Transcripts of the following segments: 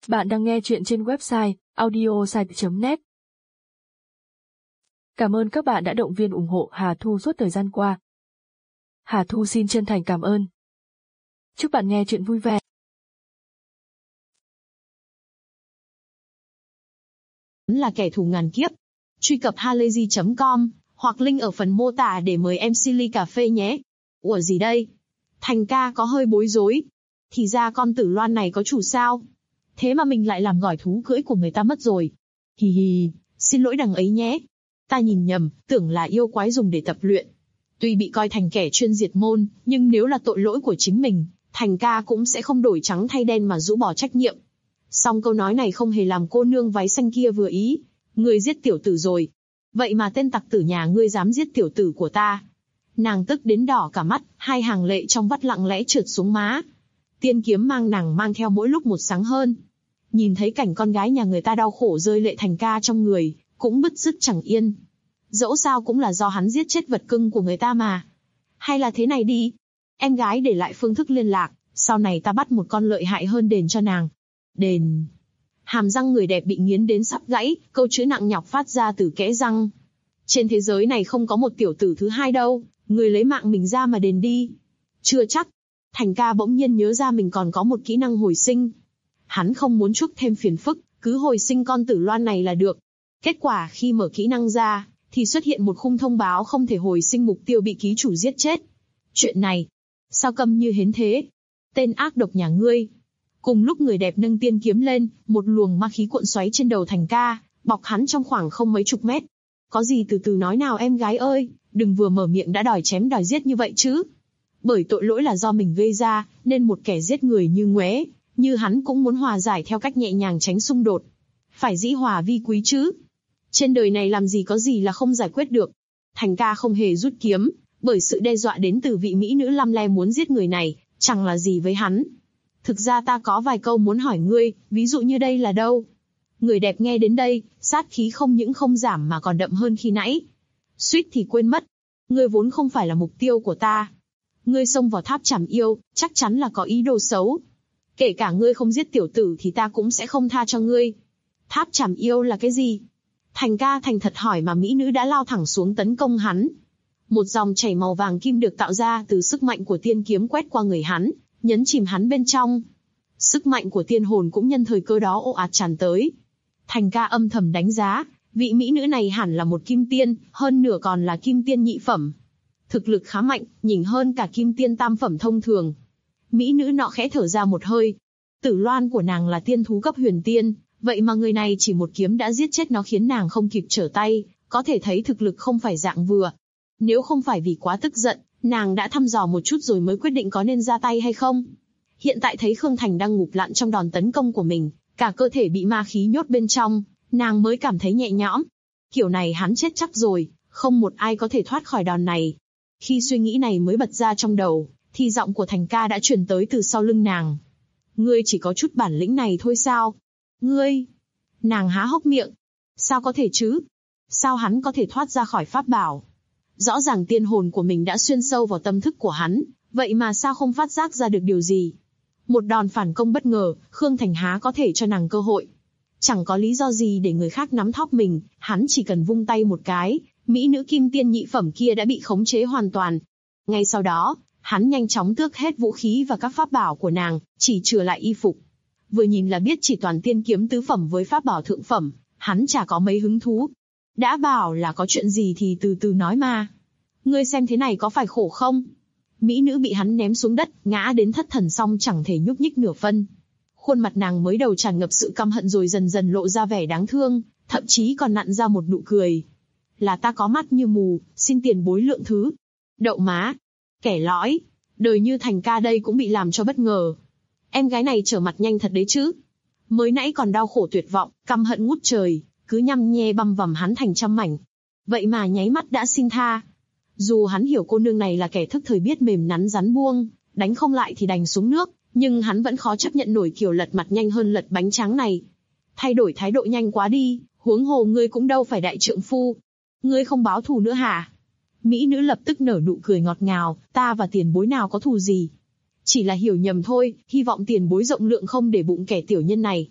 Bạn đang nghe chuyện trên website audiosite.net. Cảm ơn các bạn đã động viên ủng hộ Hà Thu suốt thời gian qua. Hà Thu xin chân thành cảm ơn. Chúc bạn nghe chuyện vui vẻ. Là kẻ thù ngàn kiếp. Truy cập halayzi.com hoặc link ở phần mô tả để mời MC ly cà phê nhé. Ủa gì đây? Thành ca có hơi bối rối. Thì ra con Tử Loan này có chủ sao? Thế mà mình lại làm gỏi thú cưỡi của người ta mất rồi. Hì hì, xin lỗi đằng ấy nhé. Ta nhìn nhầm, tưởng là yêu quái dùng để tập luyện. Tuy bị coi thành kẻ chuyên diệt môn, nhưng nếu là tội lỗi của chính mình, Thành ca cũng sẽ không đổi trắng thay đen mà rũ bỏ trách nhiệm. Song câu nói này không hề làm cô nương váy xanh kia vừa ý. Ngươi giết tiểu tử rồi. Vậy mà tên tặc tử nhà ngươi dám giết tiểu tử của ta. Nàng tức đến đỏ cả mắt, hai hàng lệ trong vắt lặng lẽ trượt xuống má. Tiên kiếm mang nàng mang theo mỗi lúc một sáng hơn. Nhìn thấy cảnh con gái nhà người ta đau khổ rơi lệ Thành ca trong người, cũng bứt rứt chẳng yên. Dẫu sao cũng là do hắn giết chết vật cưng của người ta mà. Hay là thế này đi. Em gái để lại phương thức liên lạc, sau này ta bắt một con lợi hại hơn đền cho nàng. Đền. Hàm răng người đẹp bị nghiến đến sắp gãy, câu chữ nặng nhọc phát ra từ kẽ răng. Trên thế giới này không có một tiểu tử thứ hai đâu, người lấy mạng mình ra mà đền đi. Chưa chắc. Thành ca bỗng nhiên nhớ ra mình còn có một kỹ năng hồi sinh. Hắn không muốn chuốc thêm phiền phức, cứ hồi sinh con Tử Loan này là được. Kết quả khi mở kỹ năng ra, thì xuất hiện một khung thông báo không thể hồi sinh mục tiêu bị ký chủ giết chết. Chuyện này, sao câm như hến thế? Tên ác độc nhà ngươi. Cùng lúc người đẹp nâng tiên kiếm lên, một luồng ma khí cuộn xoáy trên đầu Thành ca, bọc hắn trong khoảng không mấy chục mét. Có gì từ từ nói nào em gái ơi, đừng vừa mở miệng đã đòi chém đòi giết như vậy chứ. Bởi tội lỗi là do mình gây ra, nên một kẻ giết người như Nguế, như hắn cũng muốn hòa giải theo cách nhẹ nhàng tránh xung đột. Phải dĩ hòa vi quý chứ. Trên đời này làm gì có gì là không giải quyết được. Thành ca không hề rút kiếm, bởi sự đe dọa đến từ vị mỹ nữ lăm le muốn giết người này, chẳng là gì với hắn. Thực ra ta có vài câu muốn hỏi ngươi, ví dụ như đây là đâu? Người đẹp nghe đến đây, sát khí không những không giảm mà còn đậm hơn khi nãy. Suýt thì quên mất. Ngươi vốn không phải là mục tiêu của ta. Ngươi xông vào tháp trảm yêu, chắc chắn là có ý đồ xấu. Kể cả ngươi không giết tiểu tử thì ta cũng sẽ không tha cho ngươi. Tháp trảm yêu là cái gì? Thành ca thành thật hỏi mà mỹ nữ đã lao thẳng xuống tấn công hắn. Một dòng chảy màu vàng kim được tạo ra từ sức mạnh của tiên kiếm quét qua người hắn, nhấn chìm hắn bên trong. Sức mạnh của tiên hồn cũng nhân thời cơ đó ồ ạt tràn tới. Thành ca âm thầm đánh giá, vị mỹ nữ này hẳn là một kim tiên, hơn nửa còn là kim tiên nhị phẩm. Thực lực khá mạnh, nhỉnh hơn cả kim tiên tam phẩm thông thường. Mỹ nữ nọ khẽ thở ra một hơi. Tử Loan của nàng là tiên thú cấp huyền tiên, vậy mà người này chỉ một kiếm đã giết chết nó khiến nàng không kịp trở tay, có thể thấy thực lực không phải dạng vừa. Nếu không phải vì quá tức giận, nàng đã thăm dò một chút rồi mới quyết định có nên ra tay hay không. Hiện tại thấy Khương Thành đang ngụp lặn trong đòn tấn công của mình, cả cơ thể bị ma khí nhốt bên trong, nàng mới cảm thấy nhẹ nhõm. Kiểu này hắn chết chắc rồi, không một ai có thể thoát khỏi đòn này. Khi suy nghĩ này mới bật ra trong đầu, thì giọng của Thành ca đã truyền tới từ sau lưng nàng. Ngươi chỉ có chút bản lĩnh này thôi sao? Ngươi! Nàng há hốc miệng. Sao có thể chứ? Sao hắn có thể thoát ra khỏi pháp bảo? Rõ ràng tiên hồn của mình đã xuyên sâu vào tâm thức của hắn, vậy mà sao không phát giác ra được điều gì? Một đòn phản công bất ngờ, Khương Thành há có thể cho nàng cơ hội. Chẳng có lý do gì để người khác nắm thóp mình, hắn chỉ cần vung tay một cái, mỹ nữ kim tiên nhị phẩm kia đã bị khống chế hoàn toàn. Ngay sau đó, hắn nhanh chóng tước hết vũ khí và các pháp bảo của nàng, chỉ chừa lại y phục. Vừa nhìn là biết chỉ toàn tiên kiếm tứ phẩm với pháp bảo thượng phẩm, hắn chả có mấy hứng thú. Đã bảo là có chuyện gì thì từ từ nói mà. Ngươi xem thế này có phải khổ không? Mỹ nữ bị hắn ném xuống đất, ngã đến thất thần xong chẳng thể nhúc nhích nửa phân. Khuôn mặt nàng mới đầu tràn ngập sự căm hận rồi dần dần lộ ra vẻ đáng thương, thậm chí còn nặn ra một nụ cười. Là ta có mắt như mù, xin tiền bối lượng thứ. Đậu má. Kẻ lõi. Đời như Thành ca đây cũng bị làm cho bất ngờ. Em gái này trở mặt nhanh thật đấy chứ. Mới nãy còn đau khổ tuyệt vọng, căm hận ngút trời, cứ nhăm nhe băm vằm hắn thành trăm mảnh. Vậy mà nháy mắt đã xin tha. Dù hắn hiểu cô nương này là kẻ thức thời biết mềm nắn rắn buông, đánh không lại thì đành xuống nước, nhưng hắn vẫn khó chấp nhận nổi kiểu lật mặt nhanh hơn lật bánh tráng này. Thay đổi thái độ nhanh quá đi, huống hồ ngươi cũng đâu phải đại trượng phu. Ngươi không báo thù nữa hả? Mỹ nữ lập tức nở nụ cười ngọt ngào, ta và tiền bối nào có thù gì. Chỉ là hiểu nhầm thôi, hy vọng tiền bối rộng lượng không để bụng kẻ tiểu nhân này.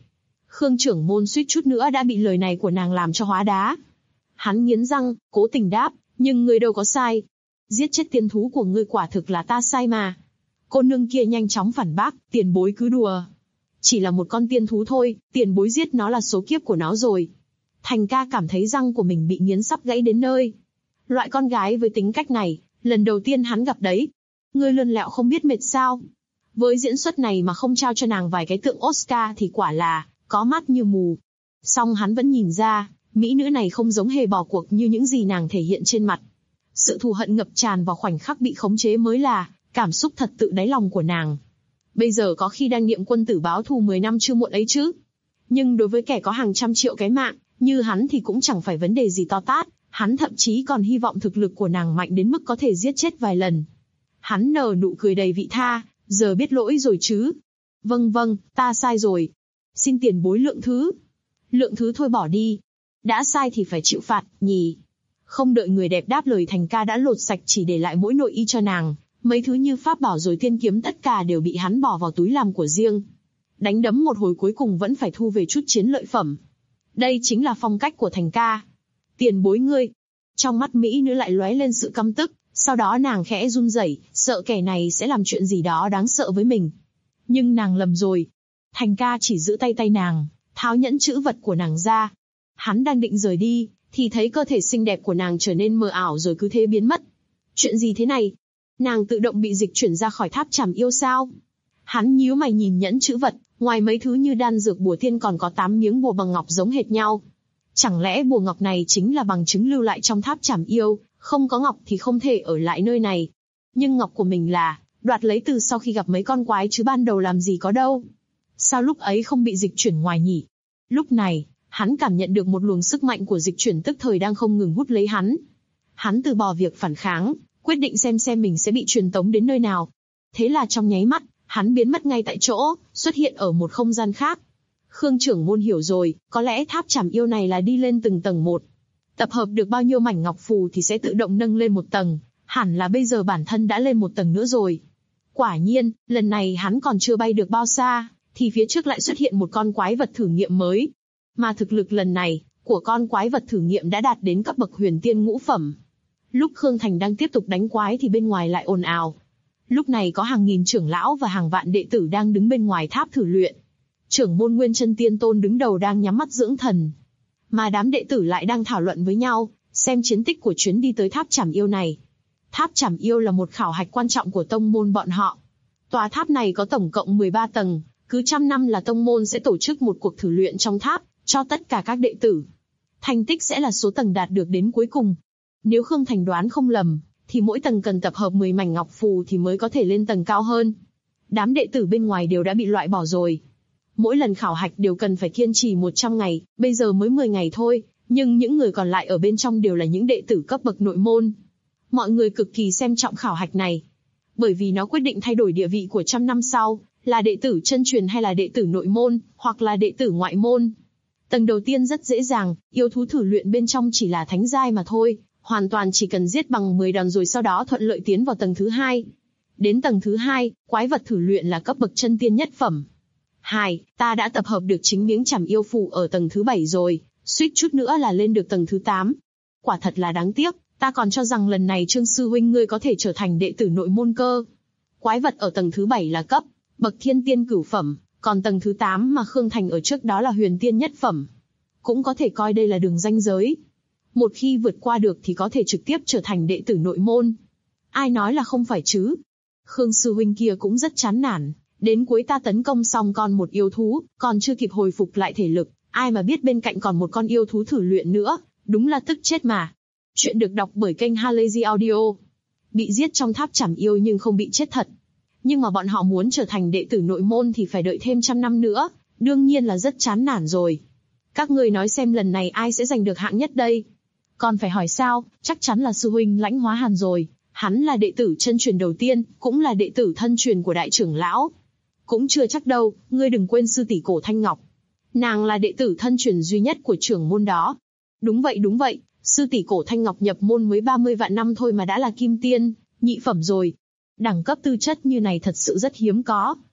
Khương trưởng môn suýt chút nữa đã bị lời này của nàng làm cho hóa đá. Hắn nghiến răng, cố tình đáp, nhưng ngươi đâu có sai. Giết chết tiên thú của ngươi quả thực là ta sai mà. Cô nương kia nhanh chóng phản bác, tiền bối cứ đùa. Chỉ là một con tiên thú thôi, tiền bối giết nó là số kiếp của nó rồi. Thành ca cảm thấy răng của mình bị nghiến sắp gãy đến nơi. Loại con gái với tính cách này, lần đầu tiên hắn gặp đấy. Ngươi lươn lẹo không biết mệt sao. Với diễn xuất này mà không trao cho nàng vài cái tượng Oscar thì quả là có mắt như mù. Song hắn vẫn nhìn ra, mỹ nữ này không giống hề bỏ cuộc như những gì nàng thể hiện trên mặt. Sự thù hận ngập tràn vào khoảnh khắc bị khống chế mới là cảm xúc thật tự đáy lòng của nàng. Bây giờ có khi đang niệm quân tử báo thù 10 năm chưa muộn ấy chứ. Nhưng đối với kẻ có hàng trăm triệu cái mạng, như hắn thì cũng chẳng phải vấn đề gì to tát. Hắn thậm chí còn hy vọng thực lực của nàng mạnh đến mức có thể giết chết vài lần. Hắn nở nụ cười đầy vị tha, giờ biết lỗi rồi chứ. Vâng, ta sai rồi. Xin tiền bối lượng thứ. Lượng thứ thôi bỏ đi. Đã sai thì phải chịu phạt, nhỉ. Không đợi người đẹp đáp lời, Thành ca đã lột sạch chỉ để lại mỗi nội y cho nàng. Mấy thứ như pháp bảo rồi tiên kiếm tất cả đều bị hắn bỏ vào túi làm của riêng. Đánh đấm một hồi cuối cùng vẫn phải thu về chút chiến lợi phẩm. Đây chính là phong cách của Thành ca. Tiền bối ngươi. Trong mắt mỹ nữ lại lóe lên sự căm tức, sau đó nàng khẽ run rẩy, sợ kẻ này sẽ làm chuyện gì đó đáng sợ với mình. Nhưng nàng lầm rồi. Thành ca chỉ giữ tay nàng, tháo nhẫn chữ vật của nàng ra. Hắn đang định rời đi, thì thấy cơ thể xinh đẹp của nàng trở nên mờ ảo rồi cứ thế biến mất. Chuyện gì thế này? Nàng tự động bị dịch chuyển ra khỏi tháp trảm yêu sao? Hắn nhíu mày nhìn nhẫn chữ vật, ngoài mấy thứ như đan dược bùa thiên còn có 8 miếng bùa bằng ngọc giống hệt nhau. Chẳng lẽ bùa ngọc này chính là bằng chứng lưu lại trong tháp trảm yêu, không có ngọc thì không thể ở lại nơi này. Nhưng ngọc của mình là đoạt lấy từ sau khi gặp mấy con quái chứ ban đầu làm gì có đâu. Sao lúc ấy không bị dịch chuyển ngoài nhỉ? Lúc này, hắn cảm nhận được một luồng sức mạnh của dịch chuyển tức thời đang không ngừng hút lấy hắn. Hắn từ bỏ việc phản kháng, quyết định xem mình sẽ bị truyền tống đến nơi nào. Thế là trong nháy mắt, hắn biến mất ngay tại chỗ, xuất hiện ở một không gian khác. Khương trưởng môn hiểu rồi, có lẽ tháp trảm yêu này là đi lên từng tầng một. Tập hợp được bao nhiêu mảnh ngọc phù thì sẽ tự động nâng lên một tầng, hẳn là bây giờ bản thân đã lên một tầng nữa rồi. Quả nhiên, lần này hắn còn chưa bay được bao xa, thì phía trước lại xuất hiện một con quái vật thử nghiệm mới. Mà thực lực lần này, của con quái vật thử nghiệm đã đạt đến cấp bậc huyền tiên ngũ phẩm. Lúc Khương Thành đang tiếp tục đánh quái thì bên ngoài lại ồn ào. Lúc này có hàng nghìn trưởng lão và hàng vạn đệ tử đang đứng bên ngoài tháp thử luyện. Trưởng môn Nguyên Chân Tiên Tôn đứng đầu đang nhắm mắt dưỡng thần. Mà đám đệ tử lại đang thảo luận với nhau, xem chiến tích của chuyến đi tới tháp trảm yêu này. Tháp trảm yêu là một khảo hạch quan trọng của tông môn bọn họ. Tòa tháp này có tổng cộng 13 tầng, cứ 100 năm là tông môn sẽ tổ chức một cuộc thử luyện trong tháp, cho tất cả các đệ tử. Thành tích sẽ là số tầng đạt được đến cuối cùng. Nếu Khương Thành đoán không lầm, thì mỗi tầng cần tập hợp 10 mảnh ngọc phù thì mới có thể lên tầng cao hơn. Đám đệ tử bên ngoài đều đã bị loại bỏ rồi. Mỗi lần khảo hạch đều cần phải kiên trì 100 ngày, bây giờ mới 10 ngày thôi, nhưng những người còn lại ở bên trong đều là những đệ tử cấp bậc nội môn. Mọi người cực kỳ xem trọng khảo hạch này, bởi vì nó quyết định thay đổi địa vị của 100 năm sau, là đệ tử chân truyền hay là đệ tử nội môn, hoặc là đệ tử ngoại môn. Tầng đầu tiên rất dễ dàng, yêu thú thử luyện bên trong chỉ là thánh giai mà thôi, hoàn toàn chỉ cần giết bằng 10 đòn rồi sau đó thuận lợi tiến vào tầng thứ 2. Đến tầng thứ 2, quái vật thử luyện là cấp bậc chân tiên nhất phẩm. 2. Ta đã tập hợp được chính miếng trảm yêu phù ở tầng thứ 7 rồi, suýt chút nữa là lên được tầng thứ 8. Quả thật là đáng tiếc, ta còn cho rằng lần này Trương sư huynh ngươi có thể trở thành đệ tử nội môn cơ. Quái vật ở tầng thứ 7 là cấp bậc thiên tiên cửu phẩm, còn tầng thứ 8 mà Khương Thành ở trước đó là huyền tiên nhất phẩm. Cũng có thể coi đây là đường ranh giới. Một khi vượt qua được thì có thể trực tiếp trở thành đệ tử nội môn. Ai nói là không phải chứ? Khương sư huynh kia cũng rất chán nản. Đến cuối ta tấn công xong con một yêu thú, còn chưa kịp hồi phục lại thể lực, ai mà biết bên cạnh còn một con yêu thú thử luyện nữa, đúng là tức chết mà. Chuyện được đọc bởi kênh Halazy Audio. Bị giết trong tháp trảm yêu nhưng không bị chết thật. Nhưng mà bọn họ muốn trở thành đệ tử nội môn thì phải đợi thêm 100 năm nữa, đương nhiên là rất chán nản rồi. Các người nói xem lần này ai sẽ giành được hạng nhất đây? Còn phải hỏi sao, chắc chắn là sư huynh Lãnh Hóa Hàn rồi. Hắn là đệ tử chân truyền đầu tiên, cũng là đệ tử thân truyền của đại trưởng lão. Cũng chưa chắc đâu, ngươi đừng quên sư tỷ Cổ Thanh Ngọc. Nàng là đệ tử thân truyền duy nhất của trưởng môn đó. Đúng vậy, sư tỷ Cổ Thanh Ngọc nhập môn mới 30 vạn năm thôi mà đã là kim tiên, nhị phẩm rồi. Đẳng cấp tư chất như này thật sự rất hiếm có.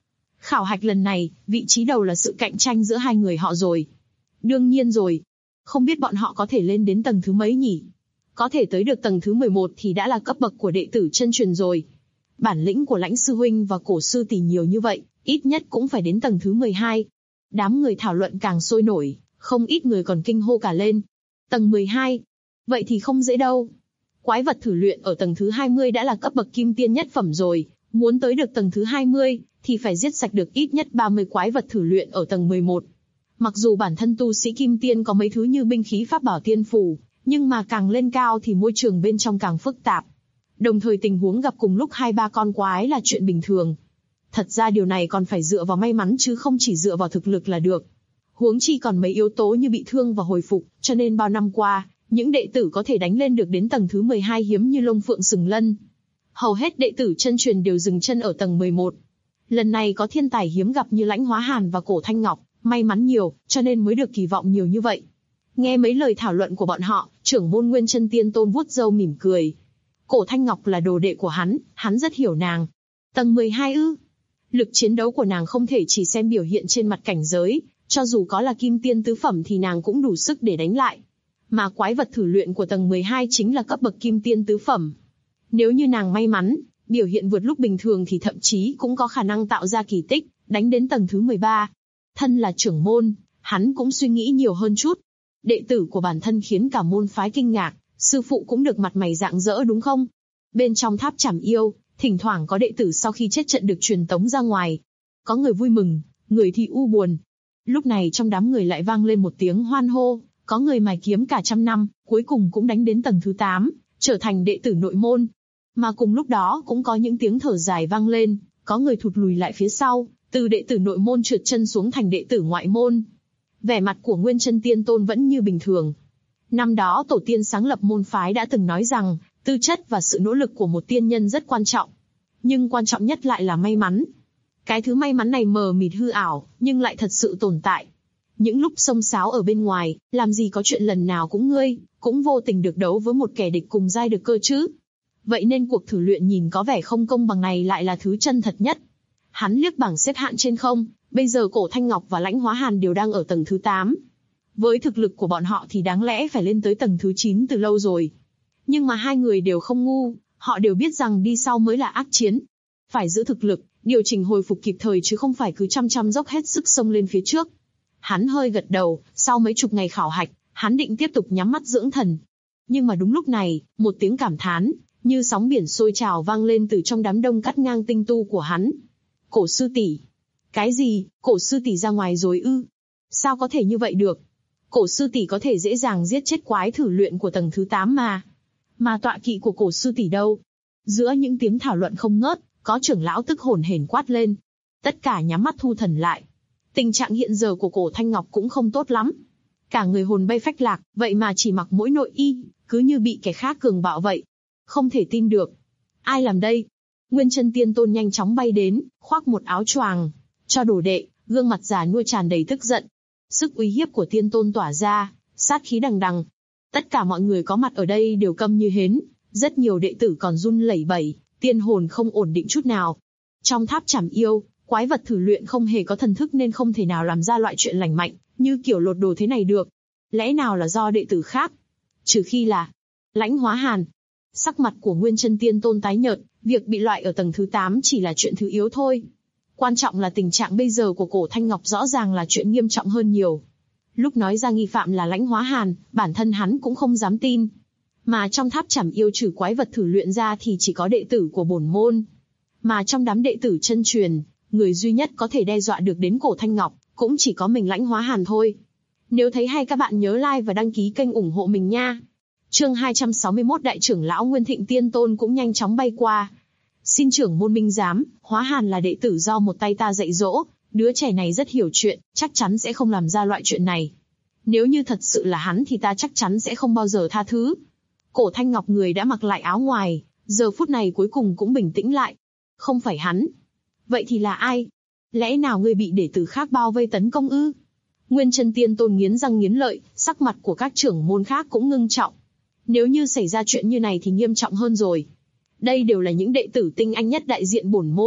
Khảo hạch lần này, vị trí đầu là sự cạnh tranh giữa hai người họ rồi. Đương nhiên rồi. Không biết bọn họ có thể lên đến tầng thứ mấy nhỉ? Có thể tới được tầng thứ 11 thì đã là cấp bậc của đệ tử chân truyền rồi. Bản lĩnh của Lãnh sư huynh và Cổ sư tỷ nhiều như vậy, ít nhất cũng phải đến tầng thứ 12. Đám người thảo luận càng sôi nổi, không ít người còn kinh hô cả lên. Tầng 12? Vậy thì không dễ đâu. Quái vật thử luyện ở tầng thứ 20 đã là cấp bậc kim tiên nhất phẩm rồi, muốn tới được tầng thứ 20 thì phải giết sạch được ít nhất 30 quái vật thử luyện ở tầng 11. Mặc dù bản thân tu sĩ kim tiên có mấy thứ như binh khí pháp bảo tiên phủ, nhưng mà càng lên cao thì môi trường bên trong càng phức tạp. Đồng thời tình huống gặp cùng lúc 2-3 con quái là chuyện bình thường. Thật ra điều này còn phải dựa vào may mắn chứ không chỉ dựa vào thực lực là được. Huống chi còn mấy yếu tố như bị thương và hồi phục, cho nên bao năm qua, những đệ tử có thể đánh lên được đến tầng thứ 12 hiếm như lông phượng sừng lân. Hầu hết đệ tử chân truyền đều dừng chân ở tầng 11. Lần này có thiên tài hiếm gặp như Lãnh Hóa Hàn và Cổ Thanh Ngọc, may mắn nhiều, cho nên mới được kỳ vọng nhiều như vậy. Nghe mấy lời thảo luận của bọn họ, trưởng môn Nguyên Chân Tiên Tôn vuốt râu mỉm cười. Cổ Thanh Ngọc là đồ đệ của hắn rất hiểu nàng. Tầng 12 ư? Lực chiến đấu của nàng không thể chỉ xem biểu hiện trên mặt cảnh giới, cho dù có là kim tiên tứ phẩm thì nàng cũng đủ sức để đánh lại. Mà quái vật thử luyện của tầng 12 chính là cấp bậc kim tiên tứ phẩm. Nếu như nàng may mắn, biểu hiện vượt lúc bình thường thì thậm chí cũng có khả năng tạo ra kỳ tích, đánh đến tầng thứ 13. Thân là trưởng môn, hắn cũng suy nghĩ nhiều hơn chút. Đệ tử của bản thân khiến cả môn phái kinh ngạc, sư phụ cũng được mặt mày rạng rỡ đúng không? Bên trong tháp Trảm Yêu, thỉnh thoảng có đệ tử sau khi chết trận được truyền tống ra ngoài. Có người vui mừng, người thì u buồn. Lúc này trong đám người lại vang lên một tiếng hoan hô, có người mài kiếm cả trăm năm, cuối cùng cũng đánh đến tầng thứ 8, trở thành đệ tử nội môn. Mà cùng lúc đó cũng có những tiếng thở dài vang lên, có người thụt lùi lại phía sau, từ đệ tử nội môn trượt chân xuống thành đệ tử ngoại môn. Vẻ mặt của Nguyên Chân Tiên Tôn vẫn như bình thường. Năm đó tổ tiên sáng lập môn phái đã từng nói rằng, tư chất và sự nỗ lực của một tiên nhân rất quan trọng. Nhưng quan trọng nhất lại là may mắn. Cái thứ may mắn này mờ mịt hư ảo, nhưng lại thật sự tồn tại. Những lúc xông xáo ở bên ngoài, làm gì có chuyện lần nào cũng vô tình được đấu với một kẻ địch cùng giai được cơ chứ. Vậy nên cuộc thử luyện nhìn có vẻ không công bằng này lại là thứ chân thật nhất. Hắn liếc bảng xếp hạng trên không, bây giờ Cổ Thanh Ngọc và Lãnh Hóa Hàn đều đang ở tầng thứ 8. Với thực lực của bọn họ thì đáng lẽ phải lên tới tầng thứ 9 từ lâu rồi. Nhưng mà hai người đều không ngu, họ đều biết rằng đi sau mới là ác chiến. Phải giữ thực lực, điều chỉnh hồi phục kịp thời chứ không phải cứ chăm dốc hết sức xông lên phía trước. Hắn hơi gật đầu, sau mấy chục ngày khảo hạch, hắn định tiếp tục nhắm mắt dưỡng thần. Nhưng mà đúng lúc này, một tiếng cảm thán, như sóng biển sôi trào vang lên từ trong đám đông cắt ngang tinh tu của hắn. Cổ sư tỷ. Cái gì, Cổ sư tỷ ra ngoài rồi ư? Sao có thể như vậy được? Cổ sư tỷ có thể dễ dàng giết chết quái thử luyện của tầng thứ 8 mà. Mà tọa kỵ của Cổ sư tỷ đâu? Giữa những tiếng thảo luận không ngớt, có trưởng lão tức hồn hển quát lên. Tất cả nhắm mắt thu thần lại. Tình trạng hiện giờ của Cổ Thanh Ngọc cũng không tốt lắm. Cả người hồn bay phách lạc, vậy mà chỉ mặc mỗi nội y, cứ như bị kẻ khác cường bạo vậy. Không thể tin được. Ai làm đây? Nguyên Chân Tiên Tôn nhanh chóng bay đến, khoác một áo choàng, cho đồ đệ, gương mặt già nua tràn đầy tức giận. Sức uy hiếp của Tiên Tôn tỏa ra, sát khí đằng đằng. Tất cả mọi người có mặt ở đây đều câm như hến, rất nhiều đệ tử còn run lẩy bẩy, tiên hồn không ổn định chút nào. Trong tháp Trảm Yêu, quái vật thử luyện không hề có thần thức nên không thể nào làm ra loại chuyện lành mạnh, như kiểu lột đồ thế này được. Lẽ nào là do đệ tử khác? Trừ khi là Lãnh Hóa Hàn. Sắc mặt của Nguyên Chân Tiên Tôn tái nhợt, việc bị loại ở tầng thứ 8 chỉ là chuyện thứ yếu thôi. Quan trọng là tình trạng bây giờ của Cổ Thanh Ngọc rõ ràng là chuyện nghiêm trọng hơn nhiều. Lúc nói ra nghi phạm là Lãnh Hóa Hàn, bản thân hắn cũng không dám tin. Mà trong tháp Trảm Yêu trừ quái vật thử luyện ra thì chỉ có đệ tử của bổn môn. Mà trong đám đệ tử chân truyền, người duy nhất có thể đe dọa được đến Cổ Thanh Ngọc, cũng chỉ có mình Lãnh Hóa Hàn thôi. Nếu thấy hay các bạn nhớ like và đăng ký kênh ủng hộ mình nha. Chương 261 Đại trưởng lão Nguyên Thịnh Tiên Tôn cũng nhanh chóng bay qua. Xin trưởng môn minh giám, Hóa Hàn là đệ tử do một tay ta dạy dỗ, đứa trẻ này rất hiểu chuyện, chắc chắn sẽ không làm ra loại chuyện này. Nếu như thật sự là hắn thì ta chắc chắn sẽ không bao giờ tha thứ. Cổ Thanh Ngọc người đã mặc lại áo ngoài, giờ phút này cuối cùng cũng bình tĩnh lại. Không phải hắn. Vậy thì là ai? Lẽ nào ngươi bị đệ tử khác bao vây tấn công ư? Nguyên Chân Tiên Tôn nghiến răng nghiến lợi, sắc mặt của các trưởng môn khác cũng ngưng trọng. Nếu như xảy ra chuyện như này thì nghiêm trọng hơn rồi. Đây đều là những đệ tử tinh anh nhất đại diện bổn môn,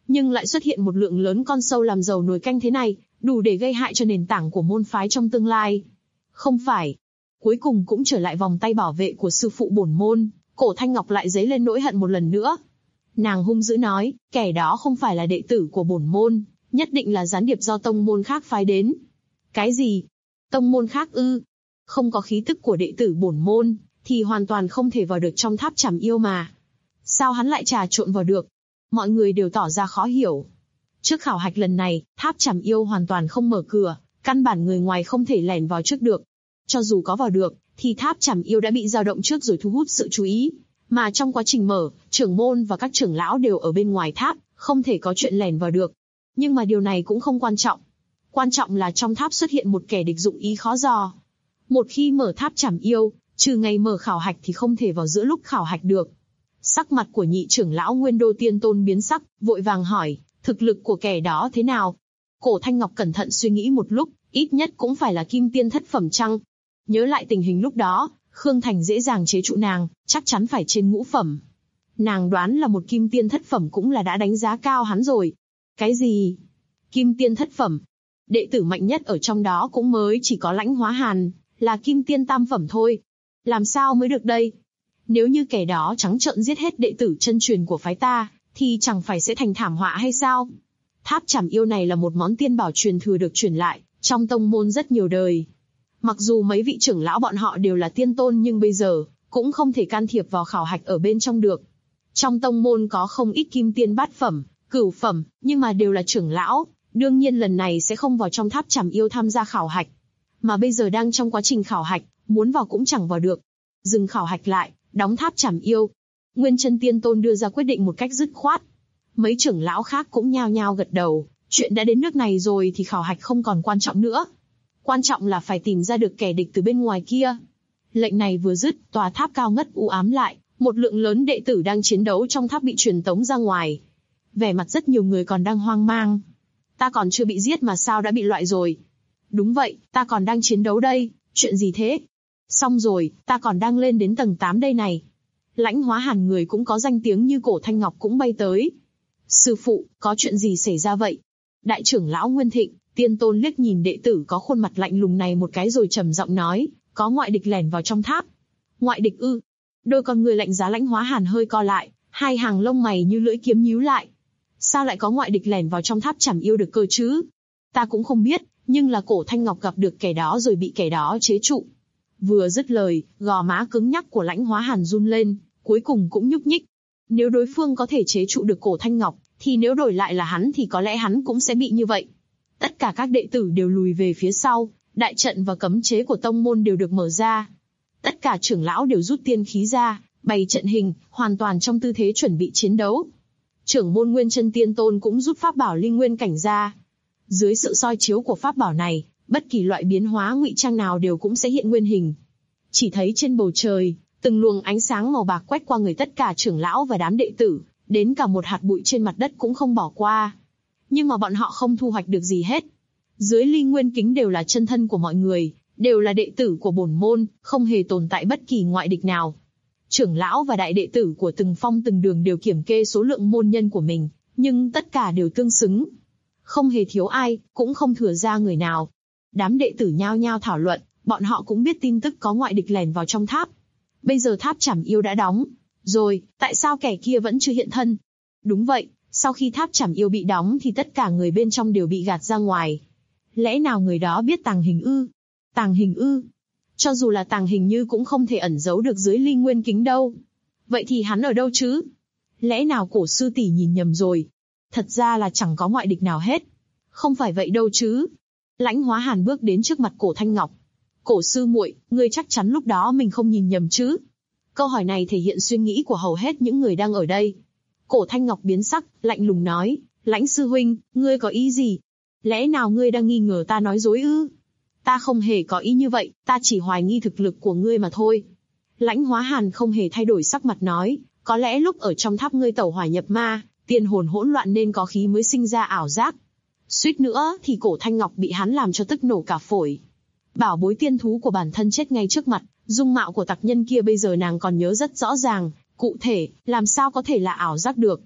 nhưng lại xuất hiện một lượng lớn con sâu làm dầu nồi canh thế này, đủ để gây hại cho nền tảng của môn phái trong tương lai. Không phải. Cuối cùng cũng trở lại vòng tay bảo vệ của sư phụ bổn môn, Cổ Thanh Ngọc lại dấy lên nỗi hận một lần nữa. Nàng hung dữ nói, kẻ đó không phải là đệ tử của bổn môn, nhất định là gián điệp do tông môn khác phái đến. Cái gì? Tông môn khác ư? Không có khí tức của đệ tử bổn môn, thì hoàn toàn không thể vào được trong tháp Trảm Yêu mà. Sao hắn lại trà trộn vào được? Mọi người đều tỏ ra khó hiểu. Trước khảo hạch lần này, tháp Trảm Yêu hoàn toàn không mở cửa, căn bản người ngoài không thể lẻn vào trước được. Cho dù có vào được, thì tháp Trảm Yêu đã bị dao động trước rồi thu hút sự chú ý. Mà trong quá trình mở, trưởng môn và các trưởng lão đều ở bên ngoài tháp, không thể có chuyện lẻn vào được. Nhưng mà điều này cũng không quan trọng. Quan trọng là trong tháp xuất hiện một kẻ địch dụng ý khó dò. Một khi mở tháp Trảm Yêu, trừ ngày mở khảo hạch thì không thể vào giữa lúc khảo hạch được. Sắc mặt của nhị trưởng lão Nguyên Đô Tiên Tôn biến sắc, vội vàng hỏi, thực lực của kẻ đó thế nào? Cổ Thanh Ngọc cẩn thận suy nghĩ một lúc, ít nhất cũng phải là kim tiên thất phẩm chăng? Nhớ lại tình hình lúc đó, Khương Thành dễ dàng chế trụ nàng, chắc chắn phải trên ngũ phẩm. Nàng đoán là một kim tiên thất phẩm cũng là đã đánh giá cao hắn rồi. Cái gì? Kim tiên thất phẩm? Đệ tử mạnh nhất ở trong đó cũng mới chỉ có Lãnh Hóa Hàn, là kim tiên tam phẩm thôi. Làm sao mới được đây? Nếu như kẻ đó trắng trợn giết hết đệ tử chân truyền của phái ta, thì chẳng phải sẽ thành thảm họa hay sao? Tháp Trảm Yêu này là một món tiên bảo truyền thừa được truyền lại, trong tông môn rất nhiều đời. Mặc dù mấy vị trưởng lão bọn họ đều là tiên tôn nhưng bây giờ, cũng không thể can thiệp vào khảo hạch ở bên trong được. Trong tông môn có không ít kim tiên bát phẩm, cửu phẩm, nhưng mà đều là trưởng lão, đương nhiên lần này sẽ không vào trong tháp Trảm Yêu tham gia khảo hạch. Mà bây giờ đang trong quá trình khảo hạch, muốn vào cũng chẳng vào được. Dừng khảo hạch lại, đóng tháp Trảm Yêu. Nguyên Chân Tiên Tôn đưa ra quyết định một cách dứt khoát. Mấy trưởng lão khác cũng nhao nhao gật đầu, chuyện đã đến nước này rồi thì khảo hạch không còn quan trọng nữa. Quan trọng là phải tìm ra được kẻ địch từ bên ngoài kia. Lệnh này vừa dứt, tòa tháp cao ngất u ám lại, một lượng lớn đệ tử đang chiến đấu trong tháp bị truyền tống ra ngoài. Vẻ mặt rất nhiều người còn đang hoang mang. Ta còn chưa bị giết mà sao đã bị loại rồi? Đúng vậy, ta còn đang chiến đấu đây, chuyện gì thế? Xong rồi, ta còn đang lên đến tầng 8 đây này. Lãnh Hóa Hàn người cũng có danh tiếng như Cổ Thanh Ngọc cũng bay tới. Sư phụ, có chuyện gì xảy ra vậy? Đại trưởng lão Nguyên Thịnh, Tiên Tôn liếc nhìn đệ tử có khuôn mặt lạnh lùng này một cái rồi trầm giọng nói, có ngoại địch lẻn vào trong tháp. Ngoại địch ư? Đôi con người lạnh giá Lãnh Hóa Hàn hơi co lại, hai hàng lông mày như lưỡi kiếm nhíu lại. Sao lại có ngoại địch lẻn vào trong tháp Trảm Yêu được cơ chứ? Ta cũng không biết, nhưng là Cổ Thanh Ngọc gặp được kẻ đó rồi bị kẻ đó chế trụ. Vừa dứt lời, gò má cứng nhắc của Lãnh Hóa Hàn run lên, cuối cùng cũng nhúc nhích. Nếu đối phương có thể chế trụ được Cổ Thanh Ngọc, thì nếu đổi lại là hắn thì có lẽ hắn cũng sẽ bị như vậy. Tất cả các đệ tử đều lùi về phía sau, đại trận và cấm chế của tông môn đều được mở ra. Tất cả trưởng lão đều rút tiên khí ra, bày trận hình, hoàn toàn trong tư thế chuẩn bị chiến đấu. Trưởng môn Nguyên Chân Tiên Tôn cũng rút pháp bảo Linh Nguyên Cảnh ra. Dưới sự soi chiếu của pháp bảo này, bất kỳ loại biến hóa ngụy trang nào đều cũng sẽ hiện nguyên hình. Chỉ thấy trên bầu trời, từng luồng ánh sáng màu bạc quét qua người tất cả trưởng lão và đám đệ tử, đến cả một hạt bụi trên mặt đất cũng không bỏ qua. Nhưng mà bọn họ không thu hoạch được gì hết. Dưới Ly Nguyên Kính đều là chân thân của mọi người, đều là đệ tử của bổn môn, không hề tồn tại bất kỳ ngoại địch nào. Trưởng lão và đại đệ tử của từng phong từng đường đều kiểm kê số lượng môn nhân của mình, nhưng tất cả đều tương xứng. Không hề thiếu ai, cũng không thừa ra người nào. Đám đệ tử nhao nhao thảo luận, bọn họ cũng biết tin tức có ngoại địch lẻn vào trong tháp. Bây giờ tháp Trảm Yêu đã đóng, rồi, tại sao kẻ kia vẫn chưa hiện thân? Đúng vậy, sau khi tháp Trảm Yêu bị đóng thì tất cả người bên trong đều bị gạt ra ngoài. Lẽ nào người đó biết tàng hình ư? Tàng hình ư? Cho dù là tàng hình như cũng không thể ẩn giấu được dưới Ly Nguyên Kính đâu. Vậy thì hắn ở đâu chứ? Lẽ nào Cổ sư tỷ nhìn nhầm rồi? Thật ra là chẳng có ngoại địch nào hết. Không phải vậy đâu chứ. Lãnh Hóa Hàn bước đến trước mặt Cổ Thanh Ngọc. Cổ sư muội, ngươi chắc chắn lúc đó mình không nhìn nhầm chứ? Câu hỏi này thể hiện suy nghĩ của hầu hết những người đang ở đây. Cổ Thanh Ngọc biến sắc, lạnh lùng nói, Lãnh sư huynh, ngươi có ý gì? Lẽ nào ngươi đang nghi ngờ ta nói dối ư? Ta không hề có ý như vậy, ta chỉ hoài nghi thực lực của ngươi mà thôi. Lãnh Hóa Hàn không hề thay đổi sắc mặt nói, có lẽ lúc ở trong tháp ngươi tẩu hỏa nhập ma, tiên hồn hỗn loạn nên có khí mới sinh ra ảo giác. Suýt nữa thì Cổ Thanh Ngọc bị hắn làm cho tức nổ cả phổi. Bảo bối tiên thú của bản thân chết ngay trước mặt, dung mạo của tặc nhân kia bây giờ nàng còn nhớ rất rõ ràng, cụ thể, làm sao có thể là ảo giác được.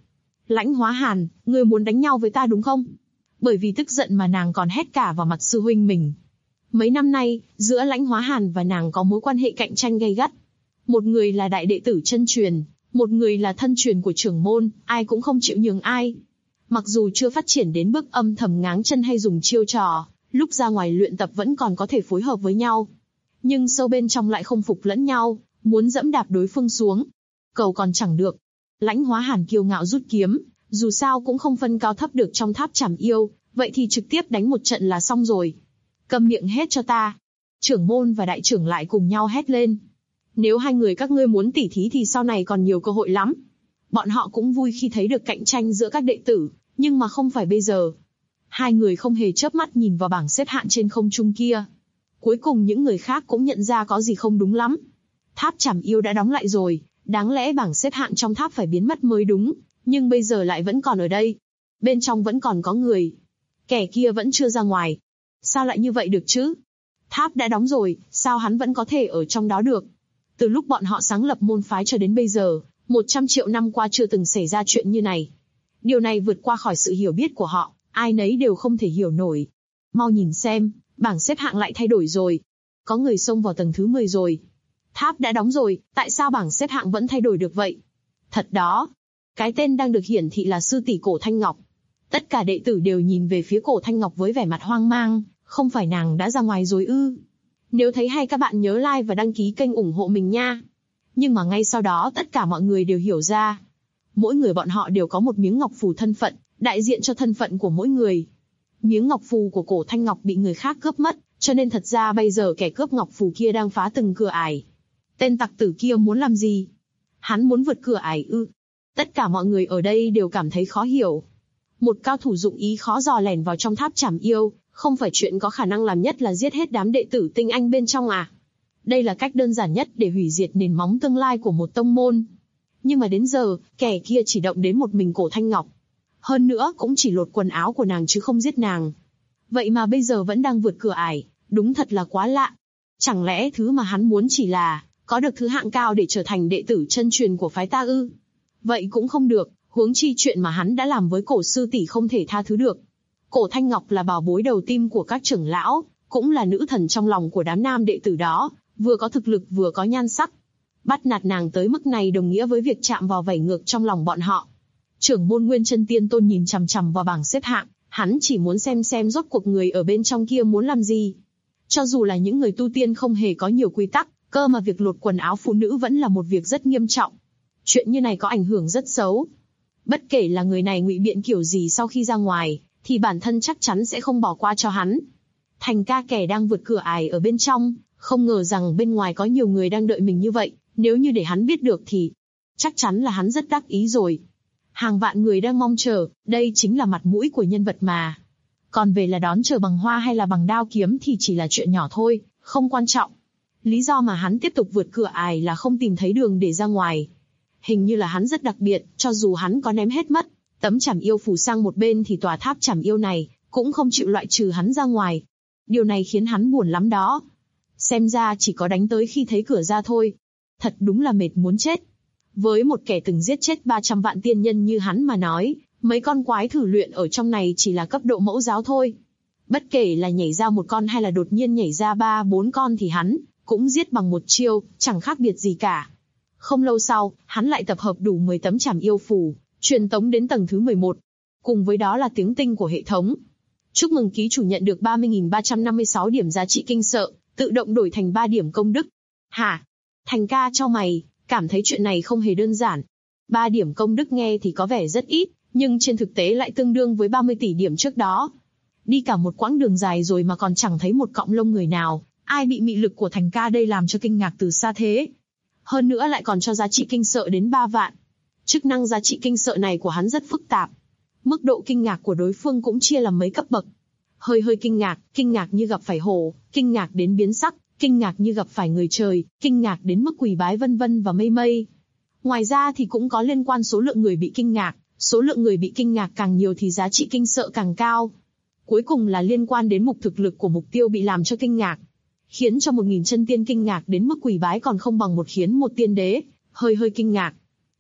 Lãnh Hóa Hàn, ngươi muốn đánh nhau với ta đúng không? Bởi vì tức giận mà nàng còn hét cả vào mặt sư huynh mình. Mấy năm nay, giữa Lãnh Hóa Hàn và nàng có mối quan hệ cạnh tranh gay gắt. Một người là đại đệ tử chân truyền, một người là thân truyền của trưởng môn, ai cũng không chịu nhường ai. Mặc dù chưa phát triển đến bước âm thầm ngáng chân hay dùng chiêu trò, lúc ra ngoài luyện tập vẫn còn có thể phối hợp với nhau. Nhưng sâu bên trong lại không phục lẫn nhau, muốn dẫm đạp đối phương xuống. Cầu còn chẳng được. Lãnh Hóa Hàn kiêu ngạo rút kiếm, dù sao cũng không phân cao thấp được trong tháp trảm yêu, vậy thì trực tiếp đánh một trận là xong rồi. Câm miệng hết cho ta. Trưởng môn và đại trưởng lại cùng nhau hét lên. Nếu hai người các ngươi muốn tỉ thí thì sau này còn nhiều cơ hội lắm. Bọn họ cũng vui khi thấy được cạnh tranh giữa các đệ tử, nhưng mà không phải bây giờ. Hai người không hề chớp mắt nhìn vào bảng xếp hạng trên không trung kia. Cuối cùng những người khác cũng nhận ra có gì không đúng lắm. Tháp trảm yêu đã đóng lại rồi, đáng lẽ bảng xếp hạng trong tháp phải biến mất mới đúng, nhưng bây giờ lại vẫn còn ở đây. Bên trong vẫn còn có người. Kẻ kia vẫn chưa ra ngoài. Sao lại như vậy được chứ? Tháp đã đóng rồi, sao hắn vẫn có thể ở trong đó được? Từ lúc bọn họ sáng lập môn phái cho đến bây giờ, 100 triệu năm qua chưa từng xảy ra chuyện như này. Điều này vượt qua khỏi sự hiểu biết của họ, ai nấy đều không thể hiểu nổi. Mau nhìn xem, bảng xếp hạng lại thay đổi rồi. Có người xông vào tầng thứ 10 rồi. Tháp đã đóng rồi, tại sao bảng xếp hạng vẫn thay đổi được vậy? Thật đó. Cái tên đang được hiển thị là sư tỷ Cổ Thanh Ngọc. Tất cả đệ tử đều nhìn về phía Cổ Thanh Ngọc với vẻ mặt hoang mang, không phải nàng đã ra ngoài rồi ư? Nếu thấy hay các bạn nhớ like và đăng ký kênh ủng hộ mình nha. Nhưng mà ngay sau đó tất cả mọi người đều hiểu ra. Mỗi người bọn họ đều có một miếng ngọc phù thân phận, đại diện cho thân phận của mỗi người. Miếng ngọc phù của Cổ Thanh Ngọc bị người khác cướp mất, cho nên thật ra bây giờ kẻ cướp ngọc phù kia đang phá từng cửa ải. Tên tặc tử kia muốn làm gì? Hắn muốn vượt cửa ải ư? Tất cả mọi người ở đây đều cảm thấy khó hiểu. Một cao thủ dụng ý khó dò lẻn vào trong tháp trảm yêu, không phải chuyện có khả năng làm nhất là giết hết đám đệ tử tinh anh bên trong à? Đây là cách đơn giản nhất để hủy diệt nền móng tương lai của một tông môn. Nhưng mà đến giờ, kẻ kia chỉ động đến một mình Cổ Thanh Ngọc. Hơn nữa cũng chỉ lột quần áo của nàng chứ không giết nàng. Vậy mà bây giờ vẫn đang vượt cửa ải, đúng thật là quá lạ. Chẳng lẽ thứ mà hắn muốn chỉ là có được thứ hạng cao để trở thành đệ tử chân truyền của phái ta ư? Vậy cũng không được, huống chi chuyện mà hắn đã làm với Cổ sư tỷ không thể tha thứ được. Cổ Thanh Ngọc là bảo bối đầu tim của các trưởng lão, cũng là nữ thần trong lòng của đám nam đệ tử đó, vừa có thực lực vừa có nhan sắc. Bắt nạt nàng tới mức này đồng nghĩa với việc chạm vào vảy ngược trong lòng bọn họ. Trưởng môn Nguyên Chân Tiên Tôn nhìn chằm chằm vào bảng xếp hạng, hắn chỉ muốn xem rốt cuộc người ở bên trong kia muốn làm gì. Cho dù là những người tu tiên không hề có nhiều quy tắc, cơ mà việc lột quần áo phụ nữ vẫn là một việc rất nghiêm trọng. Chuyện như này có ảnh hưởng rất xấu. Bất kể là người này ngụy biện kiểu gì sau khi ra ngoài, thì bản thân chắc chắn sẽ không bỏ qua cho hắn. Thành ca kẻ đang vượt cửa ải ở bên trong, không ngờ rằng bên ngoài có nhiều người đang đợi mình như vậy, nếu như để hắn biết được thì chắc chắn là hắn rất đắc ý rồi. Hàng vạn người đang mong chờ, đây chính là mặt mũi của nhân vật mà. Còn về là đón chờ bằng hoa hay là bằng đao kiếm thì chỉ là chuyện nhỏ thôi, không quan trọng. Lý do mà hắn tiếp tục vượt cửa ải là không tìm thấy đường để ra ngoài. Hình như là hắn rất đặc biệt, cho dù hắn có ném hết mất tấm trảm yêu phù sang một bên thì tòa tháp trảm yêu này cũng không chịu loại trừ hắn ra ngoài. Điều này khiến hắn buồn lắm đó. Xem ra chỉ có đánh tới khi thấy cửa ra thôi. Thật đúng là mệt muốn chết. Với một kẻ từng giết chết 300 vạn tiên nhân như hắn mà nói, mấy con quái thử luyện ở trong này chỉ là cấp độ mẫu giáo thôi. Bất kể là nhảy ra một con hay là đột nhiên nhảy ra 3-4 con thì hắn cũng giết bằng một chiêu, chẳng khác biệt gì cả. Không lâu sau, hắn lại tập hợp đủ 10 tấm trảm yêu phù, truyền tống đến tầng thứ 11. Cùng với đó là tiếng tinh của hệ thống. Chúc mừng ký chủ nhận được 30.356 điểm giá trị kinh sợ, tự động đổi thành 3 điểm công đức. Hả? Thành ca chau mày, cảm thấy chuyện này không hề đơn giản. 3 điểm công đức nghe thì có vẻ rất ít, nhưng trên thực tế lại tương đương với 30 tỷ điểm trước đó. Đi cả một quãng đường dài rồi mà còn chẳng thấy một cọng lông người nào, ai bị mị lực của Thành ca đây làm cho kinh ngạc từ xa thế. Hơn nữa lại còn cho giá trị kinh sợ đến 3 vạn. Chức năng giá trị kinh sợ này của hắn rất phức tạp. Mức độ kinh ngạc của đối phương cũng chia làm mấy cấp bậc. Hơi kinh ngạc như gặp phải hổ, kinh ngạc đến biến sắc, kinh ngạc như gặp phải người trời, kinh ngạc đến mức quỳ bái vân vân và mây mây. Ngoài ra thì cũng có liên quan số lượng người bị kinh ngạc, số lượng người bị kinh ngạc càng nhiều thì giá trị kinh sợ càng cao. Cuối cùng là liên quan đến mục thực lực của mục tiêu bị làm cho kinh ngạc. Khiến cho 1000 chân tiên kinh ngạc đến mức quỳ bái còn không bằng một khiến một tiên đế, hơi kinh ngạc.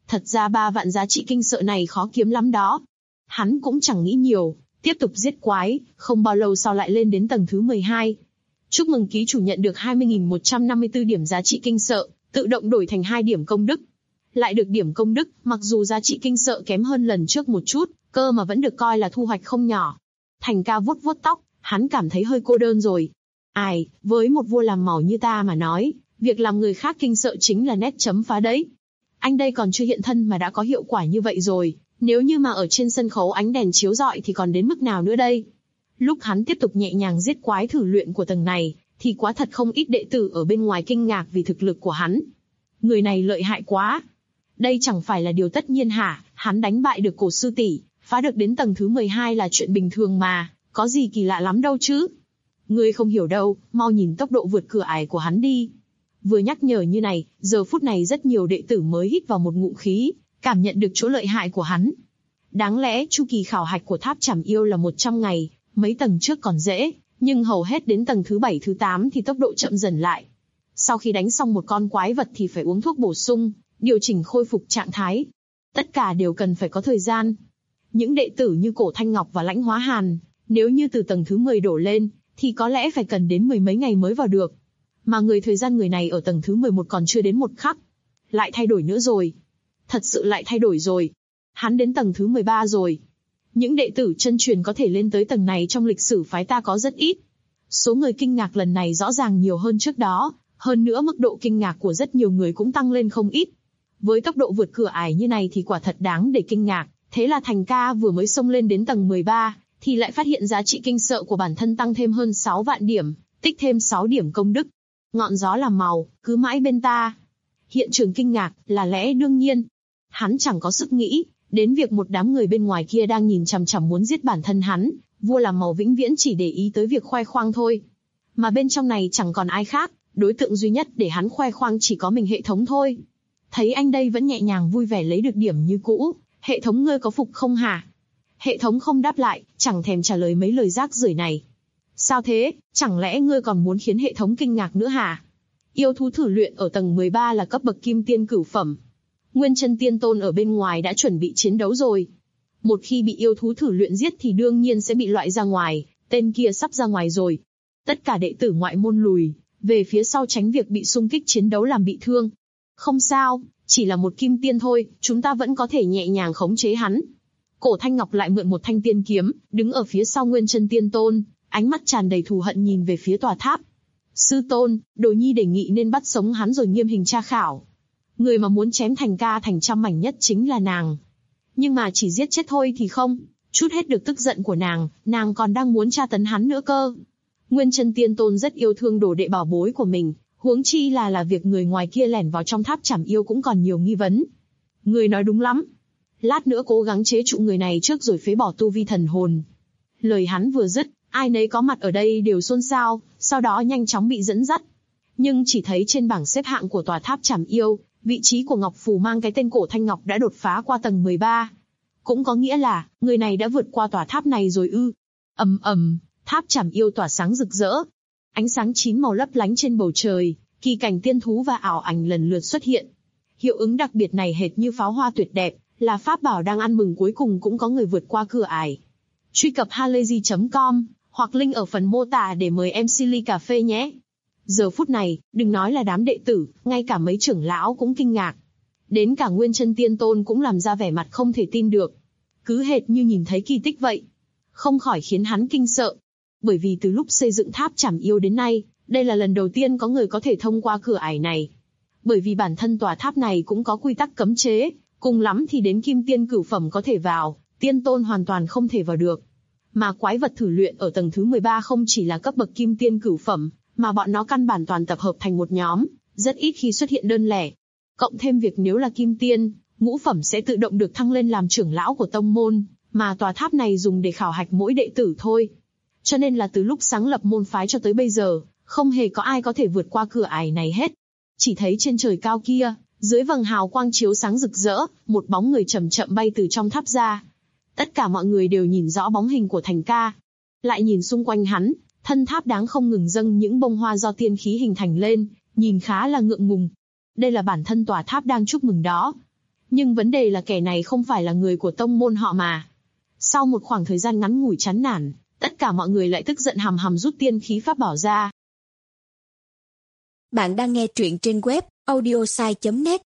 Thật ra 3 vạn giá trị kinh sợ này khó kiếm lắm đó. Hắn cũng chẳng nghĩ nhiều, tiếp tục giết quái, không bao lâu sau lại lên đến tầng thứ 12. Chúc mừng ký chủ nhận được 20.154 điểm giá trị kinh sợ, tự động đổi thành 2 điểm công đức. Lại được điểm công đức, mặc dù giá trị kinh sợ kém hơn lần trước một chút, cơ mà vẫn được coi là thu hoạch không nhỏ. Thành ca vuốt vuốt tóc, hắn cảm thấy hơi cô đơn rồi. Ai, với một vua làm màu như ta mà nói, việc làm người khác kinh sợ chính là nét chấm phá đấy. Anh đây còn chưa hiện thân mà đã có hiệu quả như vậy rồi, nếu như mà ở trên sân khấu ánh đèn chiếu rọi thì còn đến mức nào nữa đây? Lúc hắn tiếp tục nhẹ nhàng giết quái thử luyện của tầng này, thì quá thật không ít đệ tử ở bên ngoài kinh ngạc vì thực lực của hắn. Người này lợi hại quá. Đây chẳng phải là điều tất nhiên hả? Hắn đánh bại được cổ sư tỷ, phá được đến tầng thứ 12 là chuyện bình thường mà, có gì kỳ lạ lắm đâu chứ. Ngươi không hiểu đâu, mau nhìn tốc độ vượt cửa ải của hắn đi. Vừa nhắc nhở như này, giờ phút này rất nhiều đệ tử mới hít vào một ngụm khí, cảm nhận được chỗ lợi hại của hắn. Đáng lẽ chu kỳ khảo hạch của tháp Trảm Yêu là 100 ngày, mấy tầng trước còn dễ, nhưng hầu hết đến tầng thứ 7 thứ 8 thì tốc độ chậm dần lại. Sau khi đánh xong một con quái vật thì phải uống thuốc bổ sung, điều chỉnh khôi phục trạng thái. Tất cả đều cần phải có thời gian. Những đệ tử như Cổ Thanh Ngọc và Lãnh Hóa Hàn, nếu như từ tầng thứ 10 đổ lên, thì có lẽ phải cần đến 10 mấy ngày mới vào được. Mà thời gian người này ở tầng thứ 11 còn chưa đến một khắc. Lại thay đổi nữa rồi. Thật sự lại thay đổi rồi. Hắn đến tầng thứ 13 rồi. Những đệ tử chân truyền có thể lên tới tầng này trong lịch sử phái ta có rất ít. Số người kinh ngạc lần này rõ ràng nhiều hơn trước đó, hơn nữa mức độ kinh ngạc của rất nhiều người cũng tăng lên không ít. Với tốc độ vượt cửa ải như này thì quả thật đáng để kinh ngạc, thế là Thành ca vừa mới xông lên đến tầng 13, thì lại phát hiện giá trị kinh sợ của bản thân tăng thêm hơn 6 vạn điểm, tích thêm 6 điểm công đức. Ngọn gió làm màu, cứ mãi bên ta. Hiện trường kinh ngạc, là lẽ đương nhiên. Hắn chẳng có sức nghĩ đến việc một đám người bên ngoài kia đang nhìn chằm chằm muốn giết bản thân hắn, vua làm màu vĩnh viễn chỉ để ý tới việc khoe khoang thôi. Mà bên trong này chẳng còn ai khác, đối tượng duy nhất để hắn khoe khoang chỉ có mình hệ thống thôi. Thấy anh đây vẫn nhẹ nhàng vui vẻ lấy được điểm như cũ, hệ thống ngươi có phục không hả? Hệ thống không đáp lại, chẳng thèm trả lời mấy lời rác rưởi này. Sao thế, chẳng lẽ ngươi còn muốn khiến hệ thống kinh ngạc nữa hả? Yêu thú thử luyện ở tầng 13 là cấp bậc kim tiên cửu phẩm. Nguyên Chân Tiên Tôn ở bên ngoài đã chuẩn bị chiến đấu rồi. Một khi bị yêu thú thử luyện giết thì đương nhiên sẽ bị loại ra ngoài, tên kia sắp ra ngoài rồi. Tất cả đệ tử ngoại môn lùi về phía sau tránh việc bị xung kích chiến đấu làm bị thương. Không sao, chỉ là một kim tiên thôi, chúng ta vẫn có thể nhẹ nhàng khống chế hắn. Cổ Thanh Ngọc lại mượn một thanh tiên kiếm, đứng ở phía sau Nguyên Chân Tiên Tôn, ánh mắt tràn đầy thù hận nhìn về phía tòa tháp. Sư tôn, Đồ Nhi đề nghị nên bắt sống hắn rồi nghiêm hình tra khảo. Người mà muốn chém Thành ca thành trăm mảnh nhất chính là nàng. Nhưng mà chỉ giết chết thôi thì không, chút hết được tức giận của nàng còn đang muốn tra tấn hắn nữa cơ. Nguyên Chân Tiên Tôn rất yêu thương đồ đệ bảo bối của mình, huống chi là việc người ngoài kia lẻn vào trong tháp Trảm Yêu cũng còn nhiều nghi vấn. Người nói đúng lắm. Lát nữa cố gắng chế trụ người này trước rồi phế bỏ tu vi thần hồn. Lời hắn vừa dứt, ai nấy có mặt ở đây đều xôn xao, sau đó nhanh chóng bị dẫn dắt. Nhưng chỉ thấy trên bảng xếp hạng của tòa tháp Trảm Yêu, vị trí của Ngọc Phù mang cái tên Cổ Thanh Ngọc đã đột phá qua tầng 13. Cũng có nghĩa là, người này đã vượt qua tòa tháp này rồi ư. Tháp Trảm Yêu tỏa sáng rực rỡ. Ánh sáng 9 màu lấp lánh trên bầu trời, kỳ cảnh tiên thú và ảo ảnh lần lượt xuất hiện. Hiệu ứng đặc biệt này hệt như pháo hoa tuyệt đẹp, là pháp bảo đang ăn mừng cuối cùng cũng có người vượt qua cửa ải. Truy cập halayzi.com, hoặc link ở phần mô tả để mời MC ly cà phê nhé. Giờ phút này, đừng nói là đám đệ tử, ngay cả mấy trưởng lão cũng kinh ngạc. Đến cả Nguyên Chân Tiên Tôn cũng làm ra vẻ mặt không thể tin được. Cứ hệt như nhìn thấy kỳ tích vậy. Không khỏi khiến hắn kinh sợ. Bởi vì từ lúc xây dựng tháp Trảm Yêu đến nay, đây là lần đầu tiên có người có thể thông qua cửa ải này. Bởi vì bản thân tòa tháp này cũng có quy tắc cấm chế, cùng lắm thì đến kim tiên cửu phẩm có thể vào, tiên tôn hoàn toàn không thể vào được. Mà quái vật thử luyện ở tầng thứ 13 không chỉ là cấp bậc kim tiên cửu phẩm, mà bọn nó căn bản toàn tập hợp thành một nhóm, rất ít khi xuất hiện đơn lẻ. Cộng thêm việc nếu là kim tiên, ngũ phẩm sẽ tự động được thăng lên làm trưởng lão của tông môn, mà tòa tháp này dùng để khảo hạch mỗi đệ tử thôi. Cho nên là từ lúc sáng lập môn phái cho tới bây giờ, không hề có ai có thể vượt qua cửa ải này hết. Chỉ thấy trên trời cao kia, dưới vầng hào quang chiếu sáng rực rỡ, một bóng người chậm chậm bay từ trong tháp ra. Tất cả mọi người đều nhìn rõ bóng hình của Thành ca. Lại nhìn xung quanh hắn, thân tháp đáng không ngừng dâng những bông hoa do tiên khí hình thành lên, nhìn khá là ngượng ngùng. Đây là bản thân tòa tháp đang chúc mừng đó. Nhưng vấn đề là kẻ này không phải là người của tông môn họ mà. Sau một khoảng thời gian ngắn ngủi chán nản, tất cả mọi người lại tức giận hầm hầm rút tiên khí pháp bảo ra. Bạn đang nghe truyện trên web audiosai.net.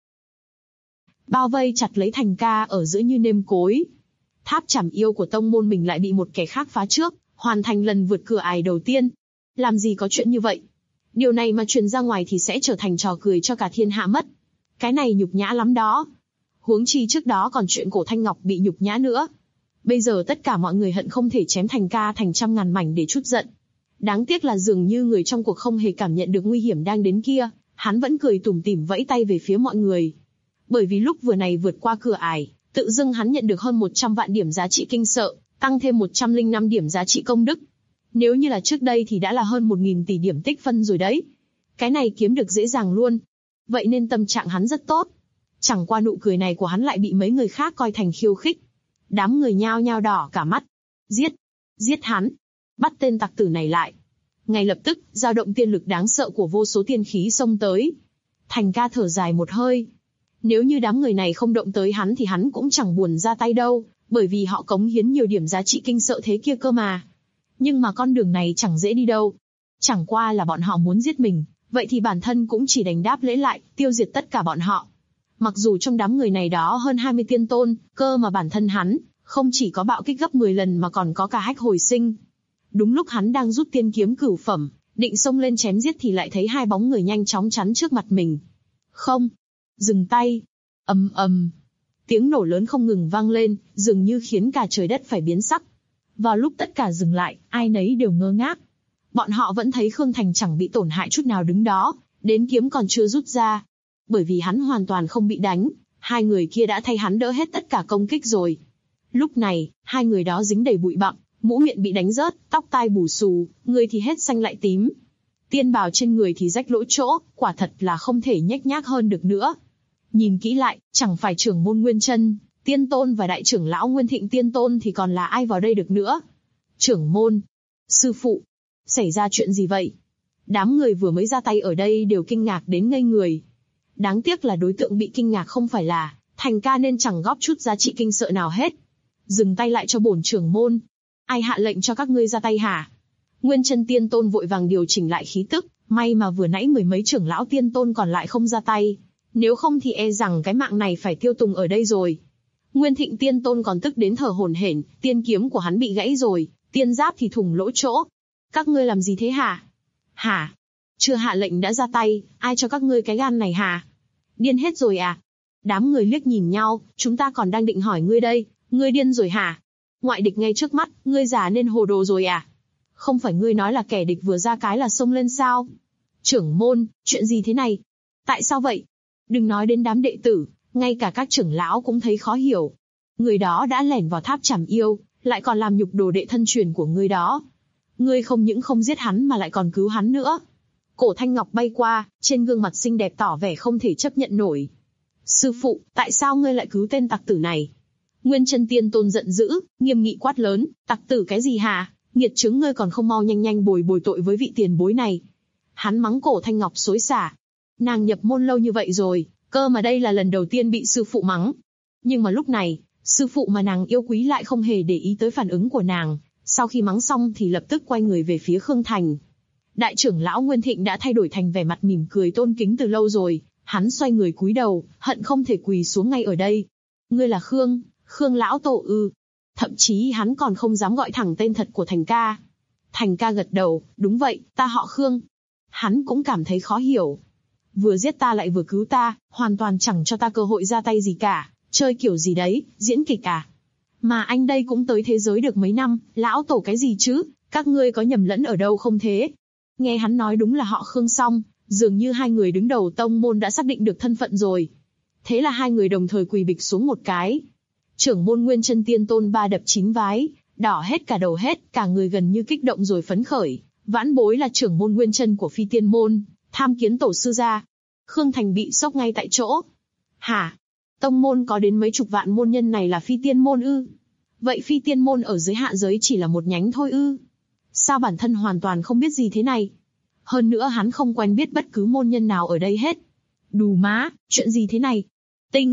Bao vây chặt lấy Thành Ca ở giữa như nêm cối. Tháp chảm yêu của tông môn mình lại bị một kẻ khác phá trước, hoàn thành lần vượt cửa ải đầu tiên. Làm gì có chuyện như vậy? Điều này mà truyền ra ngoài thì sẽ trở thành trò cười cho cả thiên hạ mất. Cái này nhục nhã lắm đó. Huống chi trước đó còn chuyện Cổ Thanh Ngọc bị nhục nhã nữa. Bây giờ tất cả mọi người hận không thể chém Thành Ca thành trăm ngàn mảnh để trút giận. Đáng tiếc là dường như người trong cuộc không hề cảm nhận được nguy hiểm đang đến kia, hắn vẫn cười tủm tỉm vẫy tay về phía mọi người. Bởi vì lúc vừa này vượt qua cửa ải, tự dưng hắn nhận được hơn 100 vạn điểm giá trị kinh sợ, tăng thêm 105 điểm giá trị công đức. Nếu như là trước đây thì đã là hơn 1.000 tỷ điểm tích phân rồi đấy. Cái này kiếm được dễ dàng luôn. Vậy nên tâm trạng hắn rất tốt. Chẳng qua nụ cười này của hắn lại bị mấy người khác coi thành khiêu khích. Đám người nhao nhao đỏ cả mắt. Giết! Giết hắn! Bắt tên tặc tử này lại. Ngay lập tức, dao động tiên lực đáng sợ của vô số tiên khí xông tới. Thành Ca thở dài một hơi. Nếu như đám người này không động tới hắn thì hắn cũng chẳng buồn ra tay đâu, bởi vì họ cống hiến nhiều điểm giá trị kinh sợ thế kia cơ mà. Nhưng mà con đường này chẳng dễ đi đâu. Chẳng qua là bọn họ muốn giết mình, vậy thì bản thân cũng chỉ đành đáp lễ lại, tiêu diệt tất cả bọn họ. Mặc dù trong đám người này đó hơn 20 tiên tôn, cơ mà bản thân hắn, không chỉ có bạo kích gấp 10 lần mà còn có cả hách hồi sinh. Đúng lúc hắn đang rút tiên kiếm cửu phẩm, định xông lên chém giết thì lại thấy hai bóng người nhanh chóng chắn trước mặt mình. Không! Dừng tay! Ầm ầm! Tiếng nổ lớn không ngừng vang lên, dường như khiến cả trời đất phải biến sắc. Vào lúc tất cả dừng lại, ai nấy đều ngơ ngác. Bọn họ vẫn thấy Khương Thành chẳng bị tổn hại chút nào đứng đó, đến kiếm còn chưa rút ra. Bởi vì hắn hoàn toàn không bị đánh, hai người kia đã thay hắn đỡ hết tất cả công kích rồi. Lúc này, hai người đó dính đầy bụi bặm, mũ miệng bị đánh rớt, tóc tai bù xù, người thì hết xanh lại tím. Tiên bào trên người thì rách lỗ chỗ, quả thật là không thể nhếch nhác hơn được nữa. Nhìn kỹ lại, chẳng phải trưởng môn Nguyên Chân Tiên Tôn và đại trưởng lão Nguyên Thịnh Tiên Tôn thì còn là ai vào đây được nữa? Trưởng môn, sư phụ, xảy ra chuyện gì vậy? Đám người vừa mới ra tay ở đây đều kinh ngạc đến ngây người. Đáng tiếc là đối tượng bị kinh ngạc không phải là Thành Ca nên chẳng góp chút giá trị kinh sợ nào hết. Dừng tay lại cho bổn trưởng môn. Ai hạ lệnh cho các ngươi ra tay hả? Nguyên Chân Tiên Tôn vội vàng điều chỉnh lại khí tức, may mà vừa nãy mười mấy trưởng lão tiên tôn còn lại không ra tay. Nếu không thì e rằng cái mạng này phải tiêu tùng ở đây rồi. Nguyên Thịnh Tiên Tôn còn tức đến thở hổn hển, tiên kiếm của hắn bị gãy rồi, tiên giáp thì thủng lỗ chỗ. Các ngươi làm gì thế hả? Hả? Chưa hạ lệnh đã ra tay, ai cho các ngươi cái gan này hả? Điên hết rồi à? Đám người liếc nhìn nhau, chúng ta còn đang định hỏi ngươi đây, ngươi điên rồi hả? Ngoại địch ngay trước mắt, ngươi già nên hồ đồ rồi à? Không phải ngươi nói là kẻ địch vừa ra cái là xông lên sao? Trưởng môn, chuyện gì thế này? Tại sao vậy? Đừng nói đến đám đệ tử, ngay cả các trưởng lão cũng thấy khó hiểu. Người đó đã lẻn vào tháp chảm yêu, lại còn làm nhục đồ đệ thân truyền của ngươi đó. Ngươi không những không giết hắn mà lại còn cứu hắn nữa. Cổ Thanh Ngọc bay qua, trên gương mặt xinh đẹp tỏ vẻ không thể chấp nhận nổi. Sư phụ, tại sao ngươi lại cứu tên tặc tử này? Nguyên Chân Tiên Tôn giận dữ, nghiêm nghị quát lớn, tặc tử cái gì hả? Nghiệt chứng ngươi còn không mau nhanh nhanh bồi tội với vị tiền bối này. Hắn mắng Cổ Thanh Ngọc xối xả. Nàng nhập môn lâu như vậy rồi, cơ mà đây là lần đầu tiên bị sư phụ mắng. Nhưng mà lúc này, sư phụ mà nàng yêu quý lại không hề để ý tới phản ứng của nàng, sau khi mắng xong thì lập tức quay người về phía Khương Thành. Đại trưởng lão Nguyên Thịnh đã thay đổi thành vẻ mặt mỉm cười tôn kính từ lâu rồi, hắn xoay người cúi đầu, hận không thể quỳ xuống ngay ở đây. Ngươi là Khương lão tổ ư? Thậm chí hắn còn không dám gọi thẳng tên thật của Thành Ca. Thành Ca gật đầu, đúng vậy, ta họ Khương. Hắn cũng cảm thấy khó hiểu. Vừa giết ta lại vừa cứu ta, hoàn toàn chẳng cho ta cơ hội ra tay gì cả, chơi kiểu gì đấy, diễn kịch à? Mà anh đây cũng tới thế giới được mấy năm, lão tổ cái gì chứ, các ngươi có nhầm lẫn ở đâu không thế? Nghe hắn nói đúng là họ Khương xong, dường như hai người đứng đầu tông môn đã xác định được thân phận rồi. Thế là hai người đồng thời quỳ bịch xuống một cái. Trưởng môn Nguyên Chân Tiên Tôn ba đập chín vái, đỏ hết cả đầu hết, cả người gần như kích động rồi phấn khởi. Vãn bối là trưởng môn Nguyên Chân của Phi Tiên môn, tham kiến tổ sư gia. Khương Thành bị sốc ngay tại chỗ. Hả? Tông môn có đến mấy chục vạn môn nhân này là Phi Tiên môn ư? Vậy Phi Tiên môn ở dưới hạ giới chỉ là một nhánh thôi ư? Sao bản thân hoàn toàn không biết gì thế này? Hơn nữa hắn không quen biết bất cứ môn nhân nào ở đây hết. Đù má, chuyện gì thế này?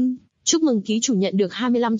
Chúc mừng ký chủ nhận được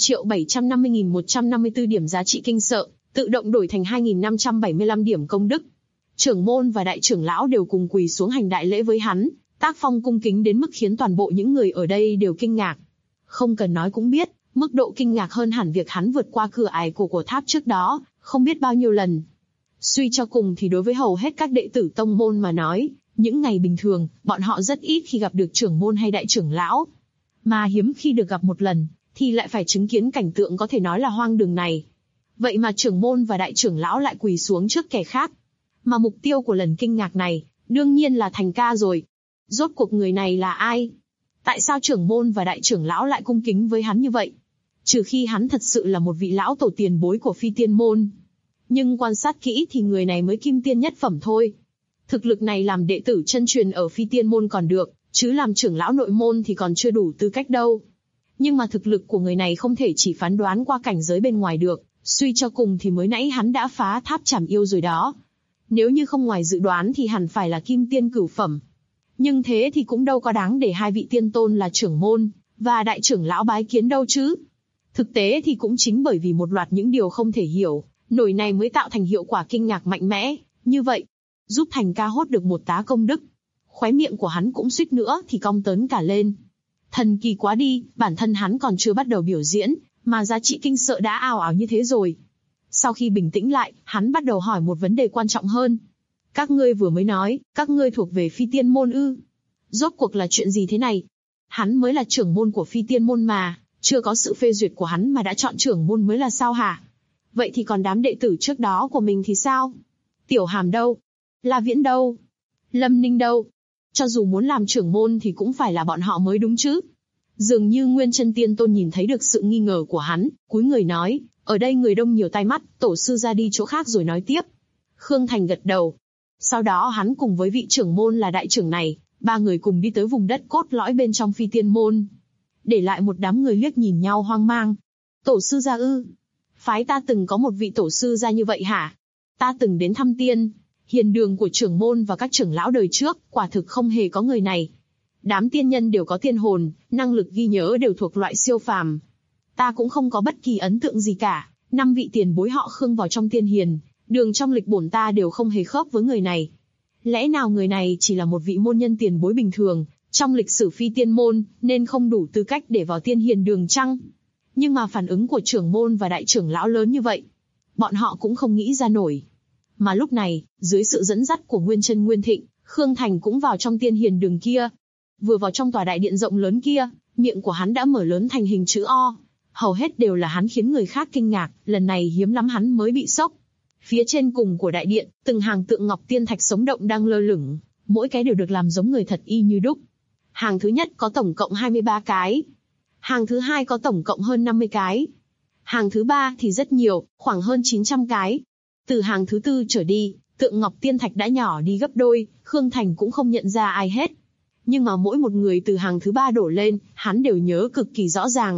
25.750.154 điểm giá trị kinh sợ, tự động đổi thành 2.575 điểm công đức. Trưởng môn và đại trưởng lão đều cùng quỳ xuống hành đại lễ với hắn, tác phong cung kính đến mức khiến toàn bộ những người ở đây đều kinh ngạc. Không cần nói cũng biết, mức độ kinh ngạc hơn hẳn việc hắn vượt qua cửa ải của tháp trước đó, không biết bao nhiêu lần. Suy cho cùng thì đối với hầu hết các đệ tử tông môn mà nói, những ngày bình thường, bọn họ rất ít khi gặp được trưởng môn hay đại trưởng lão. Mà hiếm khi được gặp một lần, thì lại phải chứng kiến cảnh tượng có thể nói là hoang đường này. Vậy mà trưởng môn và đại trưởng lão lại quỳ xuống trước kẻ khác. Mà mục tiêu của lần kinh ngạc này, đương nhiên là Thành Ca rồi. Rốt cuộc người này là ai? Tại sao trưởng môn và đại trưởng lão lại cung kính với hắn như vậy? Trừ khi hắn thật sự là một vị lão tổ tiền bối của Phi Tiên Môn. Nhưng quan sát kỹ thì người này mới kim tiên nhất phẩm thôi. Thực lực này làm đệ tử chân truyền ở Phi Tiên Môn còn được, chứ làm trưởng lão nội môn thì còn chưa đủ tư cách đâu. Nhưng mà thực lực của người này không thể chỉ phán đoán qua cảnh giới bên ngoài được, suy cho cùng thì mới nãy hắn đã phá tháp trảm yêu rồi đó. Nếu như không ngoài dự đoán thì hẳn phải là kim tiên cửu phẩm. Nhưng thế thì cũng đâu có đáng để hai vị tiên tôn là trưởng môn và đại trưởng lão bái kiến đâu chứ. Thực tế thì cũng chính bởi vì một loạt những điều không thể hiểu nổi này mới tạo thành hiệu quả kinh ngạc mạnh mẽ như vậy, giúp Thành Ca hốt được một tá công đức. Khóe miệng của hắn cũng suýt nữa thì cong tớn cả lên. Thần kỳ quá đi, bản thân hắn còn chưa bắt đầu biểu diễn, mà giá trị kinh sợ đã ào ào như thế rồi. Sau khi bình tĩnh lại, hắn bắt đầu hỏi một vấn đề quan trọng hơn. Các ngươi vừa mới nói, các ngươi thuộc về Phi Tiên Môn ư? Rốt cuộc là chuyện gì thế này? Hắn mới là trưởng môn của Phi Tiên Môn mà, chưa có sự phê duyệt của hắn mà đã chọn trưởng môn mới là sao hả? Vậy thì còn đám đệ tử trước đó của mình thì sao? Tiểu Hàm đâu? La Viễn đâu? Lâm Ninh đâu? Cho dù muốn làm trưởng môn thì cũng phải là bọn họ mới đúng chứ. Dường như Nguyên Chân Tiên Tôn nhìn thấy được sự nghi ngờ của hắn, cúi người nói, ở đây người đông nhiều tai mắt, tổ sư ra đi chỗ khác rồi nói tiếp. Khương Thành gật đầu. Sau đó hắn cùng với vị trưởng môn là đại trưởng này, ba người cùng đi tới vùng đất cốt lõi bên trong Phi Tiên Môn. Để lại một đám người liếc nhìn nhau hoang mang. Tổ sư gia ư? Phái ta từng có một vị tổ sư gia như vậy hả? Ta từng đến thăm tiên hiền đường của trưởng môn và các trưởng lão đời trước, quả thực không hề có người này. Đám tiên nhân đều có tiên hồn, năng lực ghi nhớ đều thuộc loại siêu phàm. Ta cũng không có bất kỳ ấn tượng gì cả. 5 vị tiền bối họ Khương vào trong tiên hiền đường trong lịch bổn ta đều không hề khớp với người này. Lẽ nào người này chỉ là một vị môn nhân tiền bối bình thường trong lịch sử Phi Tiên Môn, nên không đủ tư cách để vào tiên hiền đường chăng? Nhưng mà phản ứng của trưởng môn và đại trưởng lão lớn như vậy, bọn họ cũng không nghĩ ra nổi. Mà lúc này, dưới sự dẫn dắt của Nguyên Chân Nguyên Thịnh, Khương Thành cũng vào trong tiên hiền đường kia. Vừa vào trong tòa đại điện rộng lớn kia, miệng của hắn đã mở lớn thành hình chữ O. Hầu hết đều là hắn khiến người khác kinh ngạc, lần này hiếm lắm hắn mới bị sốc. Phía trên cùng của đại điện, từng hàng tượng ngọc tiên thạch sống động đang lơ lửng, mỗi cái đều được làm giống người thật y như đúc. Hàng thứ nhất có tổng cộng 23 cái. Hàng thứ hai có tổng cộng hơn 50 cái. Hàng thứ ba thì rất nhiều, khoảng hơn 900 cái. Từ hàng thứ tư trở đi, tượng ngọc tiên thạch đã nhỏ đi gấp đôi, Khương Thành cũng không nhận ra ai hết. Nhưng mà mỗi một người từ hàng thứ ba đổ lên, hắn đều nhớ cực kỳ rõ ràng.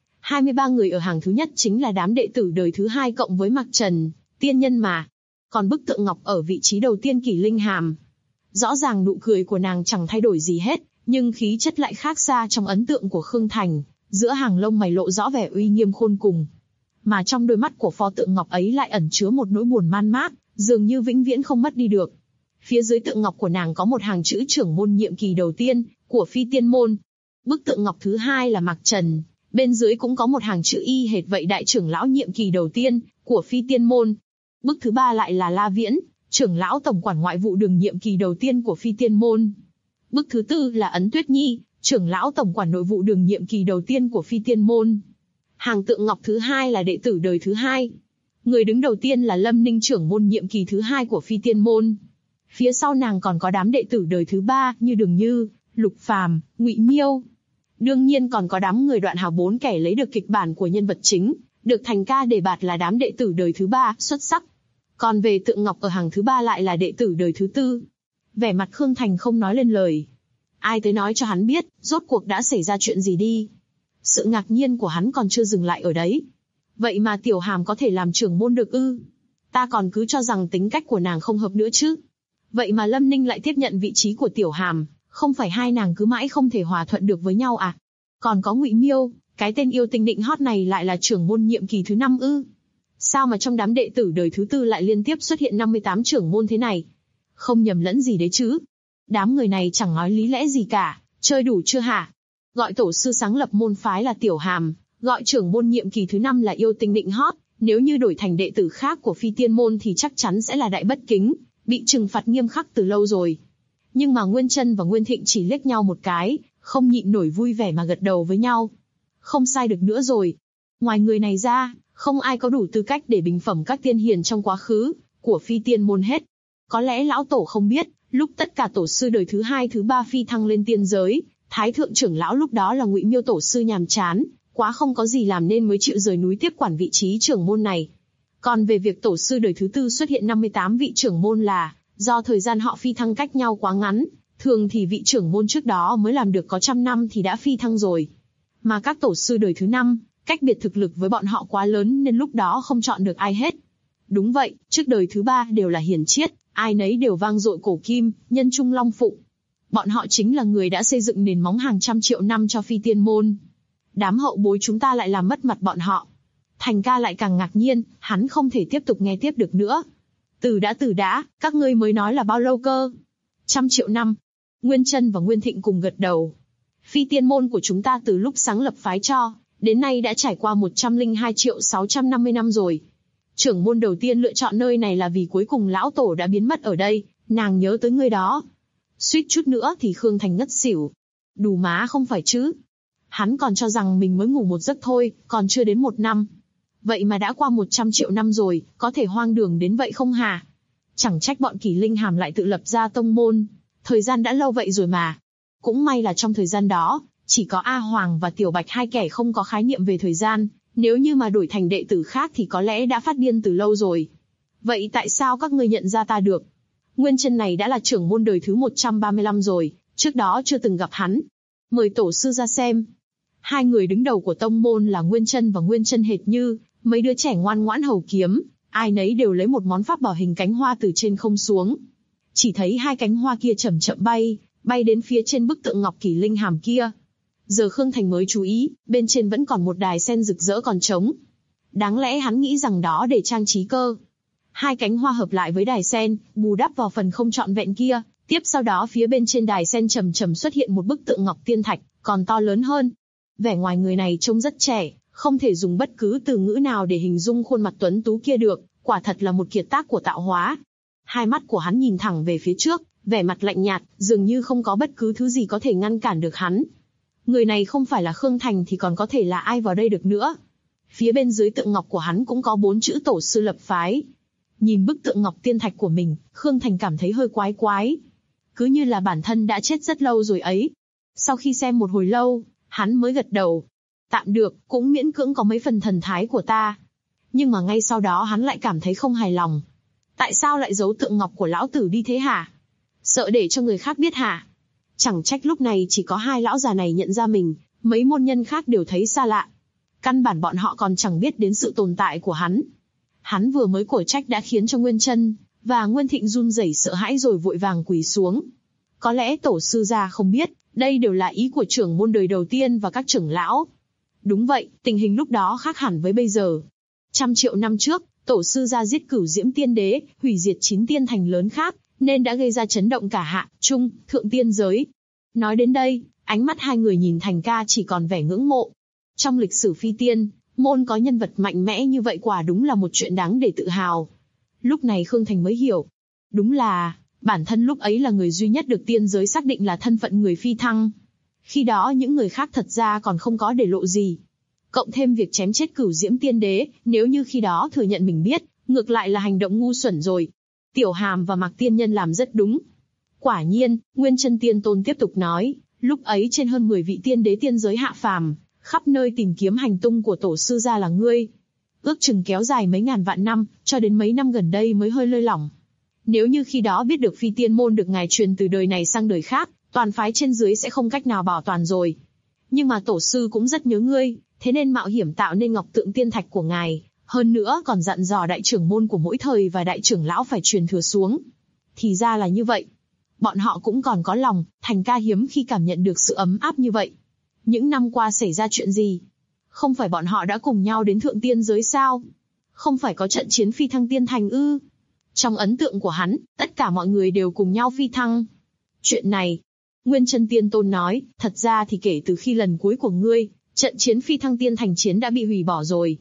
23 người ở hàng thứ nhất chính là đám đệ tử đời thứ hai cộng với Mạc Trần, tiên nhân mà. Còn bức tượng ngọc ở vị trí đầu tiên Kỷ Linh Hàm. Rõ ràng nụ cười của nàng chẳng thay đổi gì hết, nhưng khí chất lại khác xa trong ấn tượng của Khương Thành, giữa hàng lông mày lộ rõ vẻ uy nghiêm khôn cùng. Mà trong đôi mắt của pho tượng ngọc ấy lại ẩn chứa một nỗi buồn man mác, dường như vĩnh viễn không mất đi được. Phía dưới tượng ngọc của nàng có một hàng chữ trưởng môn nhiệm kỳ đầu tiên của Phi Tiên Môn. Bức tượng ngọc thứ hai là Mạc Trần, bên dưới cũng có một hàng chữ y hệt vậy, đại trưởng lão nhiệm kỳ đầu tiên của Phi Tiên Môn. Bức thứ ba lại là La Viễn, trưởng lão tổng quản ngoại vụ đường nhiệm kỳ đầu tiên của Phi Tiên Môn. Bức thứ tư là Ấn Tuyết Nhi, trưởng lão tổng quản nội vụ đường nhiệm kỳ đầu tiên của Phi Tiên Môn. Hàng tượng ngọc thứ hai là đệ tử đời thứ hai. Người đứng đầu tiên là Lâm Ninh, trưởng môn nhiệm kỳ thứ hai của Phi Tiên Môn. Phía sau nàng còn có đám đệ tử đời thứ ba như Đường Như, Lục Phàm, Ngụy Miêu. Đương nhiên còn có đám người Đoạn Hào 4 kẻ lấy được kịch bản của nhân vật chính, được Thành Ca đề bạt là đám đệ tử đời thứ ba xuất sắc. Còn về tượng ngọc ở hàng thứ ba lại là đệ tử đời thứ tư. Vẻ mặt Khương Thành không nói lên lời. Ai tới nói cho hắn biết, rốt cuộc đã xảy ra chuyện gì đi. Sự ngạc nhiên của hắn còn chưa dừng lại ở đấy. Vậy mà Tiểu Hàm có thể làm trưởng môn được ư? Ta còn cứ cho rằng tính cách của nàng không hợp nữa chứ. Vậy mà Lâm Ninh lại tiếp nhận vị trí của Tiểu Hàm, không phải hai nàng cứ mãi không thể hòa thuận được với nhau à? Còn có Ngụy Miêu, Cái tên yêu tinh định hót này lại là trưởng môn nhiệm kỳ thứ 5 ư? Sao mà trong đám đệ tử đời thứ 4 lại liên tiếp xuất hiện 58 trưởng môn thế này? Không nhầm lẫn gì đấy chứ? Đám người này chẳng nói lý lẽ gì cả, chơi đủ chưa hả? Gọi tổ sư sáng lập môn phái là Tiểu Hàm, gọi trưởng môn nhiệm kỳ thứ 5 là yêu tinh định hót, nếu như đổi thành đệ tử khác của Phi Tiên môn thì chắc chắn sẽ là đại bất kính, bị trừng phạt nghiêm khắc từ lâu rồi. Nhưng mà Nguyên Chân và Nguyên Thịnh chỉ liếc nhau một cái, không nhịn nổi vui vẻ mà gật đầu với nhau. Không sai được nữa rồi. Ngoài người này ra, không ai có đủ tư cách để bình phẩm các tiên hiền trong quá khứ của Phi Tiên môn hết. Có lẽ lão tổ không biết, lúc tất cả tổ sư đời thứ 2, thứ 3 phi thăng lên tiên giới, Thái thượng trưởng lão lúc đó là Ngụy Miêu tổ sư nhàm chán, quá không có gì làm nên mới chịu rời núi tiếp quản vị trí trưởng môn này. Còn về việc tổ sư đời thứ 4 xuất hiện 58 vị trưởng môn là do thời gian họ phi thăng cách nhau quá ngắn, thường thì vị trưởng môn trước đó mới làm được có 100 năm thì đã phi thăng rồi. Mà các tổ sư đời thứ 5, cách biệt thực lực với bọn họ quá lớn nên lúc đó không chọn được ai hết. Đúng vậy, trước đời thứ 3 đều là hiền triết, ai nấy đều vang dội cổ kim, nhân trung long phụng. Bọn họ chính là người đã xây dựng nền móng hàng trăm triệu năm cho Phi Tiên môn. Đám hậu bối chúng ta lại làm mất mặt bọn họ. Thành ca lại càng ngạc nhiên, hắn không thể tiếp tục nghe tiếp được nữa. Từ đã, các ngươi mới nói là bao lâu cơ? 100 triệu năm. Nguyên Chân và Nguyên Thịnh cùng gật đầu. Phi Tiên môn của chúng ta từ lúc sáng lập phái cho, đến nay đã trải qua 102.650 năm rồi. Trưởng môn đầu tiên lựa chọn nơi này là vì cuối cùng lão tổ đã biến mất ở đây, nàng nhớ tới người đó. Suýt chút nữa thì Khương Thành ngất xỉu. Đù má không phải chứ. Hắn còn cho rằng mình mới ngủ một giấc thôi, còn chưa đến 1 năm. Vậy mà đã qua 100 triệu năm rồi, có thể hoang đường đến vậy không hả? Chẳng trách bọn Kỳ Linh Hàm lại tự lập ra tông môn. Thời gian đã lâu vậy rồi mà. Cũng may là trong thời gian đó, chỉ có A Hoàng và Tiểu Bạch hai kẻ không có khái niệm về thời gian. Nếu như mà đổi thành đệ tử khác thì có lẽ đã phát điên từ lâu rồi. Vậy tại sao các ngươi nhận ra ta được? Nguyên Chân này đã là trưởng môn đời thứ 135 rồi, trước đó chưa từng gặp hắn. Mời tổ sư ra xem. Hai người đứng đầu của tông môn là Nguyên Chân và Nguyên Chân hệt như mấy đứa trẻ ngoan ngoãn hầu kiếm, ai nấy đều lấy một món pháp bảo hình cánh hoa từ trên không xuống. Chỉ thấy hai cánh hoa kia chậm chậm bay đến phía trên bức tượng ngọc Kỳ Linh Hàm kia. Giờ Khương Thành mới chú ý, bên trên vẫn còn một đài sen rực rỡ còn trống. Đáng lẽ hắn nghĩ rằng đó để trang trí cơ. Hai cánh hoa hợp lại với đài sen, bù đắp vào phần không trọn vẹn kia. Tiếp sau đó phía bên trên đài sen chầm chậm xuất hiện một bức tượng ngọc tiên thạch, còn to lớn hơn. Vẻ ngoài người này trông rất trẻ, không thể dùng bất cứ từ ngữ nào để hình dung khuôn mặt tuấn tú kia được, quả thật là một kiệt tác của tạo hóa. Hai mắt của hắn nhìn thẳng về phía trước, vẻ mặt lạnh nhạt, dường như không có bất cứ thứ gì có thể ngăn cản được hắn. Người này không phải là Khương Thành thì còn có thể là ai vào đây được nữa. Phía bên dưới tượng ngọc của hắn cũng có 4 chữ tổ sư lập phái. Nhìn bức tượng ngọc tiên thạch của mình, Khương Thành cảm thấy hơi quái quái. Cứ như là bản thân đã chết rất lâu rồi ấy. Sau khi xem một hồi lâu, hắn mới gật đầu. Tạm được, cũng miễn cưỡng có mấy phần thần thái của ta. Nhưng mà ngay sau đó hắn lại cảm thấy không hài lòng. Tại sao lại giấu tượng ngọc của lão tử đi thế hả? Sợ để cho người khác biết hả? Chẳng trách lúc này chỉ có hai lão già này nhận ra mình, mấy môn nhân khác đều thấy xa lạ. Căn bản bọn họ còn chẳng biết đến sự tồn tại của hắn. Hắn vừa mới cổ trách đã khiến cho Nguyên Chân và Nguyên Thịnh run rẩy sợ hãi rồi vội vàng quỳ xuống. Có lẽ tổ sư gia không biết, đây đều là ý của trưởng môn đời đầu tiên và các trưởng lão. Đúng vậy, tình hình lúc đó khác hẳn với bây giờ. 100 triệu năm trước, tổ sư gia giết Cửu Diễm Tiên Đế, hủy diệt 9 tiên thành lớn khác, nên đã gây ra chấn động cả hạ, trung, thượng tiên giới. Nói đến đây, ánh mắt hai người nhìn Thành ca chỉ còn vẻ ngưỡng mộ. Trong lịch sử Phi Tiên môn có nhân vật mạnh mẽ như vậy quả đúng là một chuyện đáng để tự hào. Lúc này Khương Thành mới hiểu. Đúng là, bản thân lúc ấy là người duy nhất được tiên giới xác định là thân phận người phi thăng. Khi đó những người khác thật ra còn không có để lộ gì. Cộng thêm việc chém chết Cửu Diễm Tiên Đế, nếu như khi đó thừa nhận mình biết, ngược lại là hành động ngu xuẩn rồi. Tiểu Hàm và Mạc Tiên Nhân làm rất đúng. Quả nhiên, Nguyên Chân Tiên Tôn tiếp tục nói, lúc ấy trên hơn 10 vị tiên đế tiên giới hạ phàm, khắp nơi tìm kiếm hành tung của tổ sư gia là ngươi. Ước chừng kéo dài mấy ngàn vạn năm, cho đến mấy năm gần đây mới hơi lơi lỏng. Nếu như khi đó biết được Phi Tiên môn được ngài truyền từ đời này sang đời khác, toàn phái trên dưới sẽ không cách nào bảo toàn rồi. Nhưng mà tổ sư cũng rất nhớ ngươi, thế nên mạo hiểm tạo nên ngọc tượng tiên thạch của ngài, hơn nữa còn dặn dò đại trưởng môn của mỗi thời và đại trưởng lão phải truyền thừa xuống. Thì ra là như vậy. Bọn họ cũng còn có lòng, Thành ca hiếm khi cảm nhận được sự ấm áp như vậy. Những năm qua xảy ra chuyện gì? Không phải bọn họ đã cùng nhau đến thượng tiên giới sao? Không phải có trận chiến phi thăng tiên thành ư? Trong ấn tượng của hắn, tất cả mọi người đều cùng nhau phi thăng. Chuyện này, Nguyên Chân Tiên Tôn nói, thật ra thì kể từ khi lần cuối của ngươi, trận chiến phi thăng tiên thành chiến đã bị hủy bỏ rồi.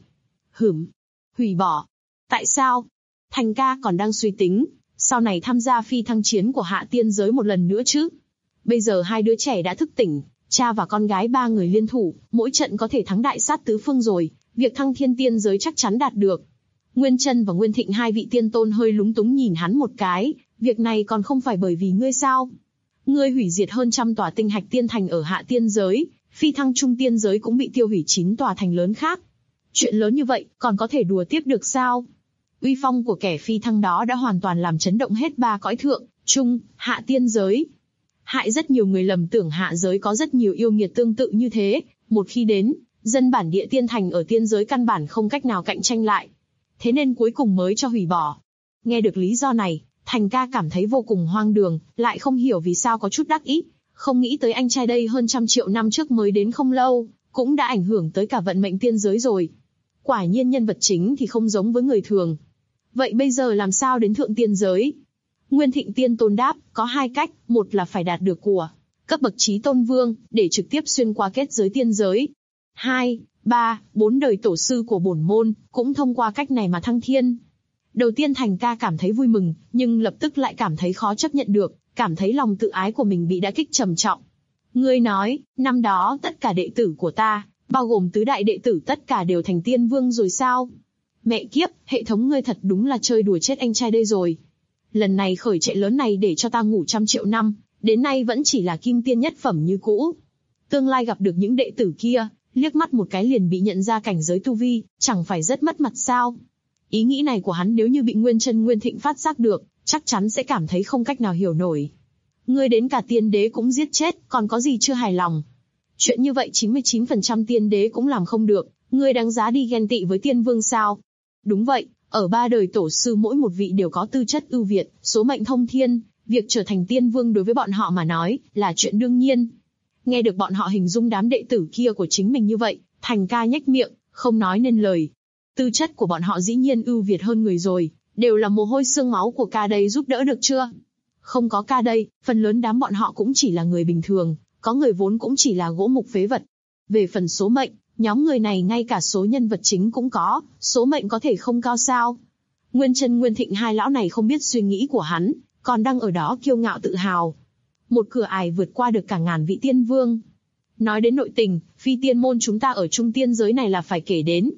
Hủy bỏ? Tại sao? Thành ca còn đang suy tính, sau này tham gia phi thăng chiến của hạ tiên giới một lần nữa chứ. Bây giờ hai đứa trẻ đã thức tỉnh, cha và con gái ba người liên thủ, mỗi trận có thể thắng đại sát tứ phương rồi, việc thăng thiên tiên giới chắc chắn đạt được. Nguyên Chân và Nguyên Thịnh hai vị tiên tôn hơi lúng túng nhìn hắn một cái, việc này còn không phải bởi vì ngươi sao? Ngươi hủy diệt hơn 100 tòa tinh hạch tiên thành ở hạ tiên giới, phi thăng trung tiên giới cũng bị tiêu hủy 9 tòa thành lớn khác. Chuyện lớn như vậy, còn có thể đùa tiếp được sao? Uy phong của kẻ phi thăng đó đã hoàn toàn làm chấn động hết ba cõi thượng, trung, hạ tiên giới. Hại rất nhiều người lầm tưởng hạ giới có rất nhiều yêu nghiệt tương tự như thế, một khi đến, dân bản địa tiên thành ở tiên giới căn bản không cách nào cạnh tranh lại. Thế nên cuối cùng mới cho hủy bỏ. Nghe được lý do này, Thành ca cảm thấy vô cùng hoang đường, lại không hiểu vì sao có chút đắc ý. Không nghĩ tới anh trai đây hơn 100 triệu năm trước mới đến không lâu, cũng đã ảnh hưởng tới cả vận mệnh tiên giới rồi. Quả nhiên nhân vật chính thì không giống với người thường. Vậy bây giờ làm sao đến thượng tiên giới? Nguyên Thịnh Tiên Tôn đáp, có hai cách, một là phải đạt được của cấp bậc chí tôn vương, để trực tiếp xuyên qua kết giới tiên giới. 2, 3, 4 đời tổ sư của bổn môn, cũng thông qua cách này mà thăng thiên. Đầu tiên Thành ca cảm thấy vui mừng, nhưng lập tức lại cảm thấy khó chấp nhận được, cảm thấy lòng tự ái của mình bị đả kích trầm trọng. Ngươi nói, năm đó tất cả đệ tử của ta, bao gồm tứ đại đệ tử tất cả đều thành tiên vương rồi sao? Mẹ kiếp, hệ thống ngươi thật đúng là chơi đùa chết anh trai đây rồi. Lần này khởi chạy lớn này để cho ta ngủ 100 triệu năm, đến nay vẫn chỉ là kim tiên nhất phẩm như cũ. Tương lai gặp được những đệ tử kia, liếc mắt một cái liền bị nhận ra cảnh giới tu vi, chẳng phải rất mất mặt sao? Ý nghĩ này của hắn nếu như bị Nguyên Chân Nguyên Thịnh phát giác được, chắc chắn sẽ cảm thấy không cách nào hiểu nổi. Ngươi đến cả tiên đế cũng giết chết, còn có gì chưa hài lòng? Chuyện như vậy 99% tiên đế cũng làm không được, ngươi đáng giá đi ghen tị với tiên vương sao? Đúng vậy, ở ba đời tổ sư mỗi một vị đều có tư chất ưu việt, số mệnh thông thiên, việc trở thành tiên vương đối với bọn họ mà nói, là chuyện đương nhiên. Nghe được bọn họ hình dung đám đệ tử kia của chính mình như vậy, Thành ca nhếch miệng, không nói nên lời. Tư chất của bọn họ dĩ nhiên ưu việt hơn người rồi, đều là mồ hôi xương máu của ca đây giúp đỡ được chưa? Không có ca đây, phần lớn đám bọn họ cũng chỉ là người bình thường, có người vốn cũng chỉ là gỗ mục phế vật. Về phần số mệnh, nhóm người này ngay cả số nhân vật chính cũng có, số mệnh có thể không cao sao? Nguyên Chân Nguyên Thịnh hai lão này không biết suy nghĩ của hắn, còn đang ở đó kiêu ngạo tự hào. Một cửa ải vượt qua được cả ngàn vị tiên vương. Nói đến nội tình, phi tiên môn chúng ta ở trung tiên giới này là phải kể đến.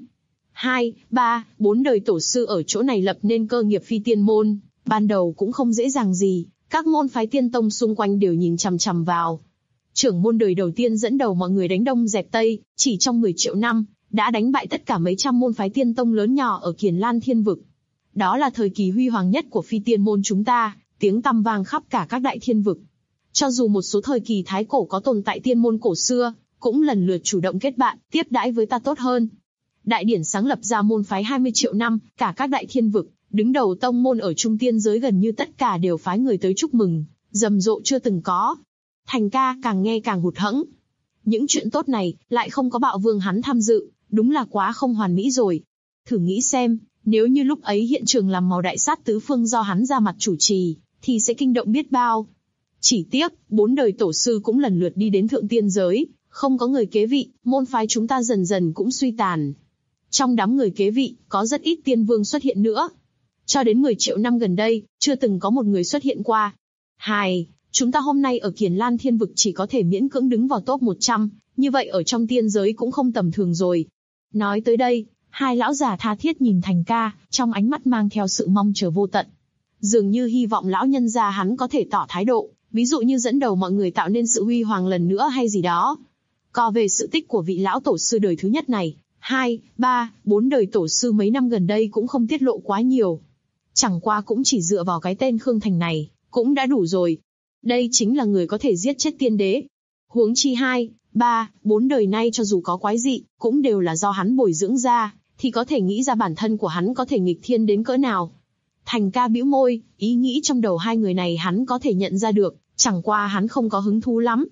2, 3, 4 đời tổ sư ở chỗ này lập nên cơ nghiệp phi tiên môn, ban đầu cũng không dễ dàng gì, các môn phái tiên tông xung quanh đều nhìn chằm chằm vào. Trưởng môn đời đầu tiên dẫn đầu mọi người đánh đông dẹp tây, chỉ trong 10 triệu năm, đã đánh bại tất cả mấy trăm môn phái tiên tông lớn nhỏ ở Kiền Lan Thiên Vực. Đó là thời kỳ huy hoàng nhất của phi tiên môn chúng ta, tiếng tăm vang khắp cả các đại thiên vực. Cho dù một số thời kỳ thái cổ có tồn tại tiên môn cổ xưa, cũng lần lượt chủ động kết bạn, tiếp đãi với ta tốt hơn. Đại điển sáng lập ra môn phái 20 triệu năm, cả các đại thiên vực, đứng đầu tông môn ở trung tiên giới gần như tất cả đều phái người tới chúc mừng, rầm rộ chưa từng có. Thành ca càng nghe càng hụt hẫng. Những chuyện tốt này, lại không có bạo vương hắn tham dự, đúng là quá không hoàn mỹ rồi. Thử nghĩ xem, nếu như lúc ấy hiện trường làm màu đại sát tứ phương do hắn ra mặt chủ trì, thì sẽ kinh động biết bao. Chỉ tiếc, 4 đời tổ sư cũng lần lượt đi đến thượng tiên giới, không có người kế vị, môn phái chúng ta dần dần cũng suy tàn. Trong đám người kế vị, có rất ít tiên vương xuất hiện nữa. Cho đến 10 triệu năm gần đây, chưa từng có một người xuất hiện qua. 2. Chúng ta hôm nay ở Kiền Lan Thiên Vực chỉ có thể miễn cưỡng đứng vào top 100, như vậy ở trong tiên giới cũng không tầm thường rồi. Nói tới đây, hai lão già tha thiết nhìn Thành ca, trong ánh mắt mang theo sự mong chờ vô tận. Dường như hy vọng lão nhân gia hắn có thể tỏ thái độ, ví dụ như dẫn đầu mọi người tạo nên sự huy hoàng lần nữa hay gì đó. Còn về sự tích của vị lão tổ sư đời thứ nhất này, 2, 3, 4 đời tổ sư mấy năm gần đây cũng không tiết lộ quá nhiều. Chẳng qua cũng chỉ dựa vào cái tên Khương Thành này, cũng đã đủ rồi. Đây chính là người có thể giết chết tiên đế. Huống chi 2, 3, 4 đời nay cho dù có quái dị, cũng đều là do hắn bồi dưỡng ra, thì có thể nghĩ ra bản thân của hắn có thể nghịch thiên đến cỡ nào. Thành ca bĩu môi, ý nghĩ trong đầu hai người này hắn có thể nhận ra được, chẳng qua hắn không có hứng thú lắm.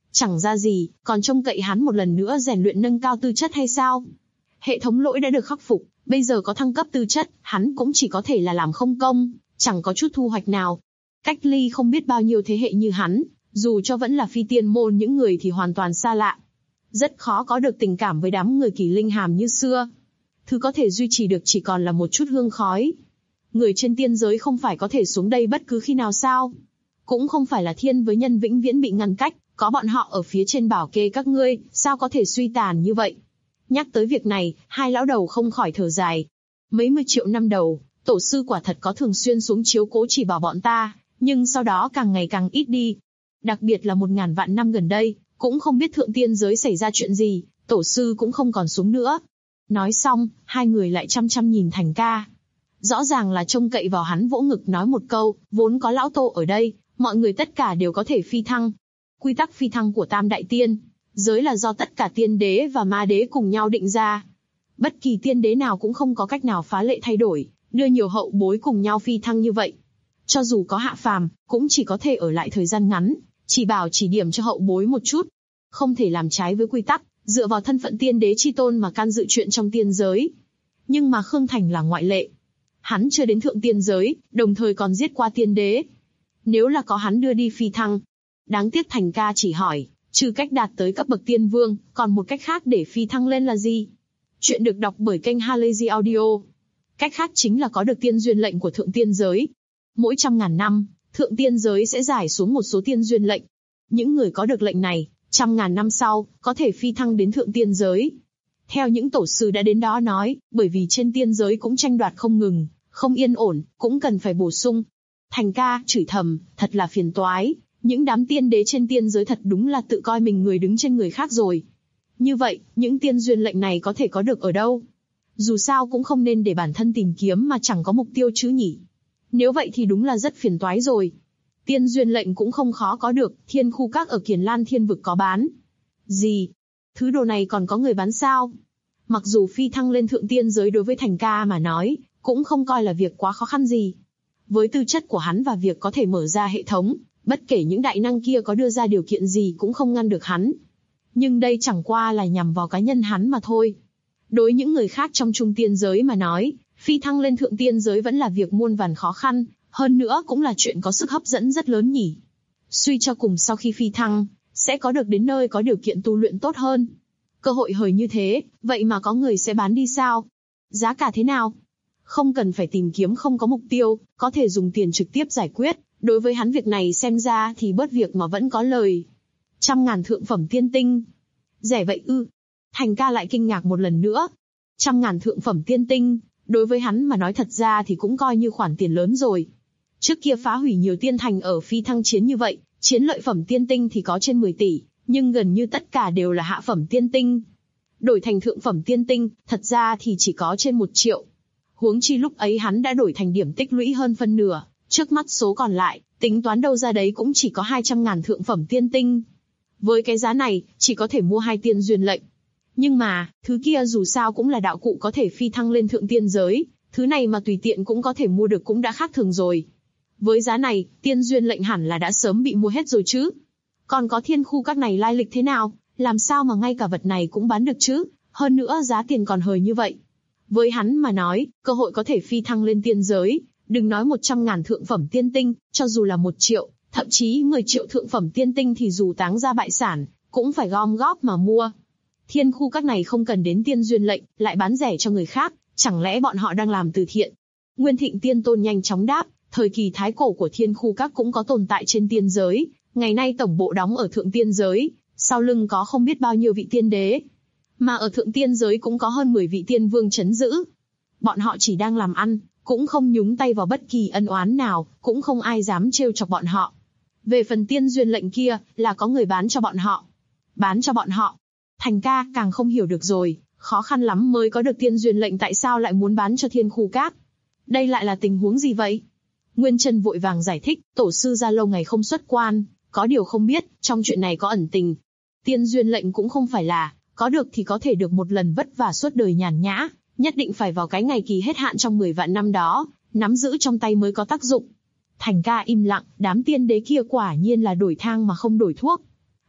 Chẳng ra gì, còn trông cậy hắn một lần nữa rèn luyện nâng cao tư chất hay sao? Hệ thống lỗi đã được khắc phục, bây giờ có thăng cấp tư chất, hắn cũng chỉ có thể là làm không công, chẳng có chút thu hoạch nào. Cách ly không biết bao nhiêu thế hệ như hắn, dù cho vẫn là phi tiên môn những người thì hoàn toàn xa lạ. Rất khó có được tình cảm với đám người kỳ linh hàm như xưa. Thứ có thể duy trì được chỉ còn là một chút hương khói. Người trên tiên giới không phải có thể xuống đây bất cứ khi nào sao? Cũng không phải là thiên với nhân vĩnh viễn bị ngăn cách, có bọn họ ở phía trên bảo kê các ngươi, sao có thể suy tàn như vậy? Nhắc tới việc này, hai lão đầu không khỏi thở dài. Mấy mươi triệu năm đầu, tổ sư quả thật có thường xuyên xuống chiếu cố chỉ bảo bọn ta, nhưng sau đó càng ngày càng ít đi. Đặc biệt là 1000 vạn năm gần đây, cũng không biết thượng tiên giới xảy ra chuyện gì, tổ sư cũng không còn xuống nữa. Nói xong, hai người lại chăm chăm nhìn Thành Ca. Rõ ràng là trông cậy vào hắn vỗ ngực nói một câu, vốn có lão Tô ở đây, mọi người tất cả đều có thể phi thăng. Quy tắc phi thăng của Tam Đại Tiên giới là do tất cả tiên đế và ma đế cùng nhau định ra. Bất kỳ tiên đế nào cũng không có cách nào phá lệ thay đổi, đưa nhiều hậu bối cùng nhau phi thăng như vậy. Cho dù có hạ phàm, cũng chỉ có thể ở lại thời gian ngắn, chỉ bảo chỉ điểm cho hậu bối một chút. Không thể làm trái với quy tắc, dựa vào thân phận tiên đế chi tôn mà can dự chuyện trong tiên giới. Nhưng mà Khương Thành là ngoại lệ. Hắn chưa đến thượng tiên giới, đồng thời còn giết qua tiên đế. Nếu là có hắn đưa đi phi thăng. Đáng tiếc Thành Ca chỉ hỏi, trừ cách đạt tới cấp bậc tiên vương, còn một cách khác để phi thăng lên là gì? Chuyện được đọc bởi kênh Halazy Audio. Cách khác chính là có được tiên duyên lệnh của thượng tiên giới. Mỗi 100.000 năm, thượng tiên giới sẽ giải xuống một số tiên duyên lệnh. Những người có được lệnh này, 100.000 năm sau, có thể phi thăng đến thượng tiên giới. Theo những tổ sư đã đến đó nói, bởi vì trên tiên giới cũng tranh đoạt không ngừng, không yên ổn, cũng cần phải bổ sung. Thành Ca chửi thầm, thật là phiền toái, những đám tiên đế trên tiên giới thật đúng là tự coi mình người đứng trên người khác rồi. Như vậy, những tiên duyên lệnh này có thể có được ở đâu? Dù sao cũng không nên để bản thân tìm kiếm mà chẳng có mục tiêu chứ nhỉ. Nếu vậy thì đúng là rất phiền toái rồi. Tiên duyên lệnh cũng không khó có được, Thiên Khu Các ở Kiền Lan Thiên Vực có bán. Gì? Thứ đồ này còn có người bán sao? Mặc dù phi thăng lên thượng tiên giới đối với Thành Ca mà nói, cũng không coi là việc quá khó khăn gì. Với tư chất của hắn và việc có thể mở ra hệ thống, bất kể những đại năng kia có đưa ra điều kiện gì cũng không ngăn được hắn. Nhưng đây chẳng qua là nhằm vào cá nhân hắn mà thôi. Đối những người khác trong trung tiên giới mà nói, phi thăng lên thượng tiên giới vẫn là việc muôn vàn khó khăn, hơn nữa cũng là chuyện có sức hấp dẫn rất lớn nhỉ. Suy cho cùng sau khi phi thăng, sẽ có được đến nơi có điều kiện tu luyện tốt hơn. Cơ hội hời như thế, vậy mà có người sẽ bán đi sao? Giá cả thế nào? Không cần phải tìm kiếm không có mục tiêu, có thể dùng tiền trực tiếp giải quyết. Đối với hắn việc này xem ra thì bớt việc mà vẫn có lời. 100.000 thượng phẩm tiên tinh. Rẻ vậy ư? Thành Ca lại kinh ngạc một lần nữa. 100.000 thượng phẩm tiên tinh, đối với hắn mà nói thật ra thì cũng coi như khoản tiền lớn rồi. Trước kia phá hủy nhiều tiên thành ở phi thăng chiến như vậy, chiến lợi phẩm tiên tinh thì có trên 10 tỷ, nhưng gần như tất cả đều là hạ phẩm tiên tinh. Đổi thành thượng phẩm tiên tinh, thật ra thì chỉ có trên 1 triệu. Huống chi lúc ấy hắn đã đổi thành điểm tích lũy hơn phân nửa, trước mắt số còn lại, tính toán đâu ra đấy cũng chỉ có 200.000 thượng phẩm tiên tinh. Với cái giá này, chỉ có thể mua 2 tiên duyên lệnh. Nhưng mà, thứ kia dù sao cũng là đạo cụ có thể phi thăng lên thượng tiên giới, thứ này mà tùy tiện cũng có thể mua được cũng đã khác thường rồi. Với giá này, tiên duyên lệnh hẳn là đã sớm bị mua hết rồi chứ. Còn có Thiên Khu Các này lai lịch thế nào, làm sao mà ngay cả vật này cũng bán được chứ, hơn nữa giá tiền còn hời như vậy. Với hắn mà nói, cơ hội có thể phi thăng lên tiên giới, đừng nói 100.000 thượng phẩm tiên tinh, cho dù là 1 triệu, thậm chí 10 triệu thượng phẩm tiên tinh thì dù táng ra bại sản, cũng phải gom góp mà mua. Thiên Khu Các này không cần đến tiên duyên lệnh, lại bán rẻ cho người khác, chẳng lẽ bọn họ đang làm từ thiện? Nguyên Thịnh Tiên Tôn nhanh chóng đáp, thời kỳ thái cổ của Thiên Khu Các cũng có tồn tại trên tiên giới, ngày nay tổng bộ đóng ở thượng tiên giới, sau lưng có không biết bao nhiêu vị tiên đế. Mà ở thượng tiên giới cũng có hơn 10 vị tiên vương trấn giữ. Bọn họ chỉ đang làm ăn, cũng không nhúng tay vào bất kỳ ân oán nào, cũng không ai dám trêu chọc bọn họ. Về phần tiên duyên lệnh kia, là có người bán cho bọn họ. Bán cho bọn họ. Thành Ca càng không hiểu được rồi, khó khăn lắm mới có được tiên duyên lệnh tại sao lại muốn bán cho Thiên Khu Các. Đây lại là tình huống gì vậy? Nguyên Trân vội vàng giải thích, tổ sư ra lâu ngày không xuất quan, có điều không biết, trong chuyện này có ẩn tình. Tiên duyên lệnh cũng không phải là, có được thì có thể được một lần vất vả suốt đời nhàn nhã, nhất định phải vào cái ngày kỳ hết hạn trong 10 vạn năm đó, nắm giữ trong tay mới có tác dụng. Thành Ca im lặng, đám tiên đế kia quả nhiên là đổi thang mà không đổi thuốc.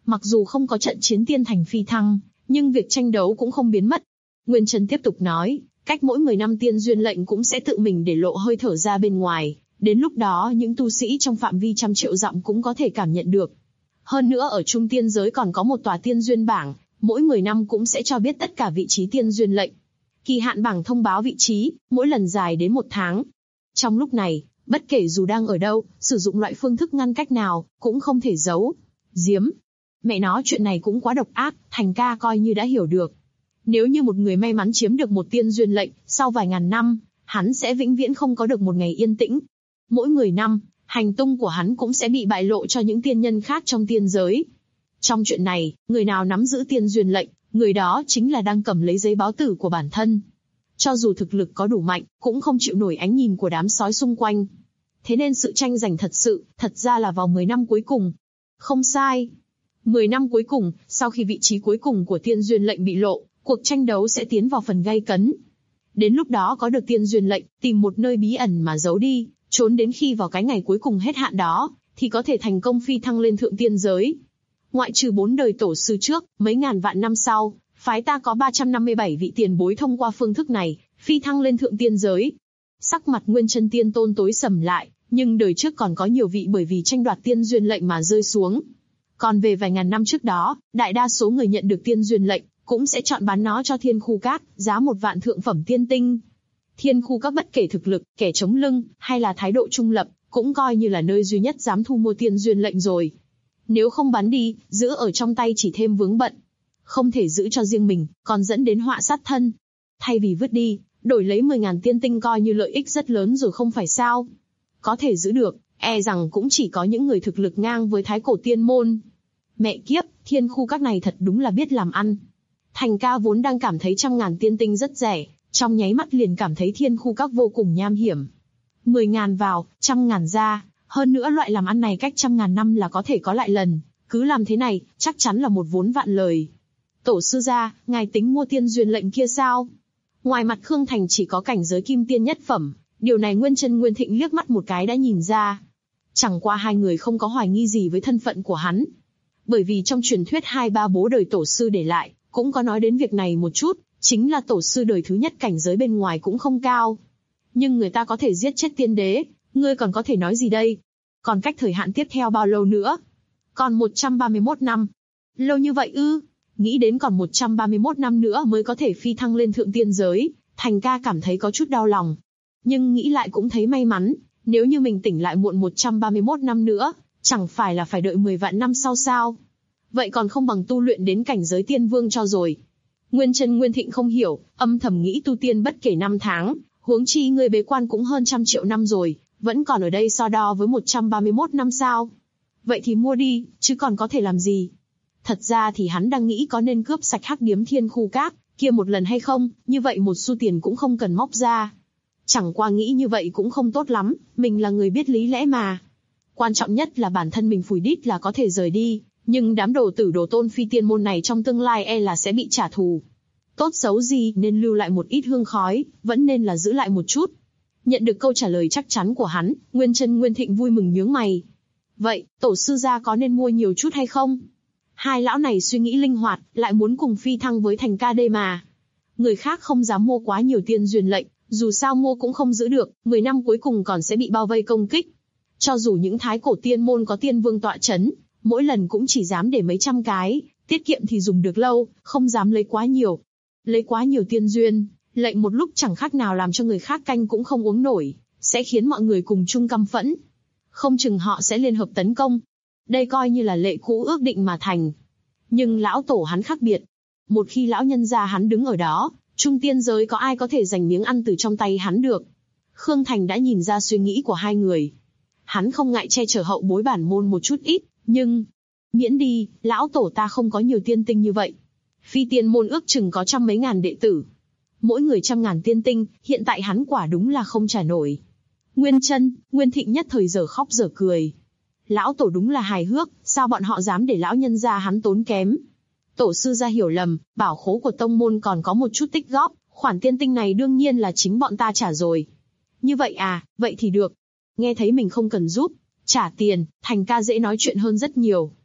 Mặc dù không có trận chiến tiên thành phi thăng, nhưng việc tranh đấu cũng không biến mất. Nguyên Chân tiếp tục nói, cách mỗi 10 năm tiên duyên lệnh cũng sẽ tự mình để lộ hơi thở ra bên ngoài, đến lúc đó những tu sĩ trong phạm vi trăm triệu dặm cũng có thể cảm nhận được. Hơn nữa ở trung tiên giới còn có một tòa tiên duyên bảng, mỗi 10 năm cũng sẽ cho biết tất cả vị trí tiên duyên lệnh. Kỳ hạn bảng thông báo vị trí, mỗi lần dài đến 1 tháng. Trong lúc này, bất kể dù đang ở đâu, sử dụng loại phương thức ngăn cách nào, cũng không thể giấu, giếm. Mẹ nó chuyện này cũng quá độc ác, Thành ca coi như đã hiểu được. Nếu như một người may mắn chiếm được một tiên duyên lệnh, sau vài ngàn năm, hắn sẽ vĩnh viễn không có được một ngày yên tĩnh. Mỗi 10 năm, hành tung của hắn cũng sẽ bị bại lộ cho những tiên nhân khác trong tiên giới. Trong chuyện này, người nào nắm giữ tiên duyên lệnh, người đó chính là đang cầm lấy giấy báo tử của bản thân. Cho dù thực lực có đủ mạnh, cũng không chịu nổi ánh nhìn của đám sói xung quanh. Thế nên sự tranh giành thật ra là vào 10 năm cuối cùng. Không sai. 10 năm cuối cùng, sau khi vị trí cuối cùng của tiên duyên lệnh bị lộ, cuộc tranh đấu sẽ tiến vào phần gay cấn. Đến lúc đó có được tiên duyên lệnh, tìm một nơi bí ẩn mà giấu đi, trốn đến khi vào cái ngày cuối cùng hết hạn đó, thì có thể thành công phi thăng lên thượng tiên giới. Ngoại trừ 4 đời tổ sư trước, mấy ngàn vạn năm sau, phái ta có 357 vị tiền bối thông qua phương thức này, phi thăng lên thượng tiên giới. Sắc mặt Nguyên Chân Tiên Tôn tối sầm lại, nhưng đời trước còn có nhiều vị bởi vì tranh đoạt tiên duyên lệnh mà rơi xuống. Còn về vài ngàn năm trước đó, đại đa số người nhận được tiên duyên lệnh, cũng sẽ chọn bán nó cho Thiên Khu Các, giá 1 vạn thượng phẩm tiên tinh. Thiên Khu Các bất kể thực lực, kẻ chống lưng, hay là thái độ trung lập, cũng coi như là nơi duy nhất dám thu mua tiên duyên lệnh rồi. Nếu không bán đi, giữ ở trong tay chỉ thêm vướng bận. Không thể giữ cho riêng mình, còn dẫn đến họa sát thân. Thay vì vứt đi, đổi lấy 10.000 tiên tinh coi như lợi ích rất lớn rồi không phải sao. Có thể giữ được, e rằng cũng chỉ có những người thực lực ngang với thái cổ tiên môn. Mẹ kiếp, Thiên Khu Các này thật đúng là biết làm ăn. Thành ca vốn đang cảm thấy 100.000 tiên tinh rất rẻ, trong nháy mắt liền cảm thấy Thiên Khu Các vô cùng nham hiểm. 10.000 vào, 100.000 ra, hơn nữa loại làm ăn này cách 100.000 năm là có thể có lại lần, cứ làm thế này, chắc chắn là một vốn vạn lời. Tổ sư gia, ngài tính mua tiên duyên lệnh kia sao? Ngoài mặt Khương Thành chỉ có cảnh giới kim tiên nhất phẩm, điều này Nguyên Chân Nguyên Thịnh liếc mắt một cái đã nhìn ra. Chẳng qua hai người không có hoài nghi gì với thân phận của hắn. Bởi vì trong truyền thuyết 2-3 bố đời tổ sư để lại, cũng có nói đến việc này một chút, chính là tổ sư đời thứ nhất cảnh giới bên ngoài cũng không cao. Nhưng người ta có thể giết chết tiên đế, ngươi còn có thể nói gì đây? Còn cách thời hạn tiếp theo bao lâu nữa? Còn 131 năm. Lâu như vậy ư? Nghĩ đến còn 131 năm nữa mới có thể phi thăng lên thượng tiên giới, Thành ca cảm thấy có chút đau lòng. Nhưng nghĩ lại cũng thấy may mắn, nếu như mình tỉnh lại muộn 131 năm nữa, chẳng phải là phải đợi 10 vạn năm sau sao? Vậy còn không bằng tu luyện đến cảnh giới tiên vương cho rồi. Nguyên Chân Nguyên Thịnh không hiểu, âm thầm nghĩ tu tiên bất kể năm tháng, huống chi người bế quan cũng hơn 100 triệu năm rồi, vẫn còn ở đây so đo với 131 năm sao? Vậy thì mua đi, chứ còn có thể làm gì? Thật ra thì hắn đang nghĩ có nên cướp sạch hắc điếm Thiên Khu Các kia một lần hay không, như vậy một xu tiền cũng không cần móc ra. Chẳng qua nghĩ như vậy cũng không tốt lắm, mình là người biết lý lẽ mà. Quan trọng nhất là bản thân mình phủi đít là có thể rời đi, nhưng đám đồ tử đồ tôn phi tiên môn này trong tương lai e là sẽ bị trả thù. Tốt xấu gì nên lưu lại một ít hương khói, vẫn nên là giữ lại một chút. Nhận được câu trả lời chắc chắn của hắn, Nguyên Chân Nguyên Thịnh vui mừng nhướng mày. Vậy, tổ sư gia có nên mua nhiều chút hay không? Hai lão này suy nghĩ linh hoạt, lại muốn cùng phi thăng với Thành ca đây mà. Người khác không dám mua quá nhiều tiên duyên lệnh, dù sao mua cũng không giữ được, 10 năm cuối cùng còn sẽ bị bao vây công kích. Cho dù những thái cổ tiên môn có tiên vương tọa chấn, mỗi lần cũng chỉ dám để mấy trăm cái, tiết kiệm thì dùng được lâu, không dám lấy quá nhiều. Lấy quá nhiều tiên duyên lệnh một lúc chẳng khác nào làm cho người khác canh cũng không uống nổi, sẽ khiến mọi người cùng chung căm phẫn. Không chừng họ sẽ liên hợp tấn công. Đây coi như là lệ cũ ước định mà thành. Nhưng lão tổ hắn khác biệt. Một khi lão nhân gia hắn đứng ở đó, trung tiên giới có ai có thể giành miếng ăn từ trong tay hắn được. Khương Thành đã nhìn ra suy nghĩ của hai người. Hắn không ngại che chở hậu bối bản môn một chút ít, nhưng... miễn đi, lão tổ ta không có nhiều tiên tinh như vậy. Phi tiên môn ước chừng có 100 mấy ngàn đệ tử. Mỗi người 100.000 tiên tinh, hiện tại hắn quả đúng là không trả nổi. Nguyên Chân, Nguyên Thịnh nhất thời giờ khóc giờ cười. Lão tổ đúng là hài hước, sao bọn họ dám để lão nhân gia hắn tốn kém. Tổ sư gia hiểu lầm, bảo khố của tông môn còn có một chút tích góp, khoản tiên tinh này đương nhiên là chính bọn ta trả rồi. Như vậy à, vậy thì được. Nghe thấy mình không cần giúp, trả tiền, Thành ca dễ nói chuyện hơn rất nhiều.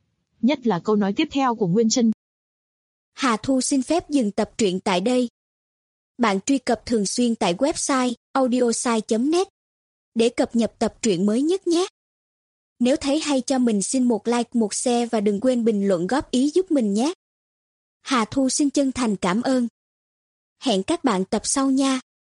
nhất là câu nói tiếp theo của Nguyên Trân. Hà Thu xin phép dừng tập truyện tại đây. Bạn truy cập thường xuyên tại website audiosai.net để cập nhật tập truyện mới nhất nhé. Nếu thấy hay cho mình xin một like, một share và đừng quên bình luận góp ý giúp mình nhé. Hà Thu xin chân thành cảm ơn. Hẹn các bạn tập sau nha.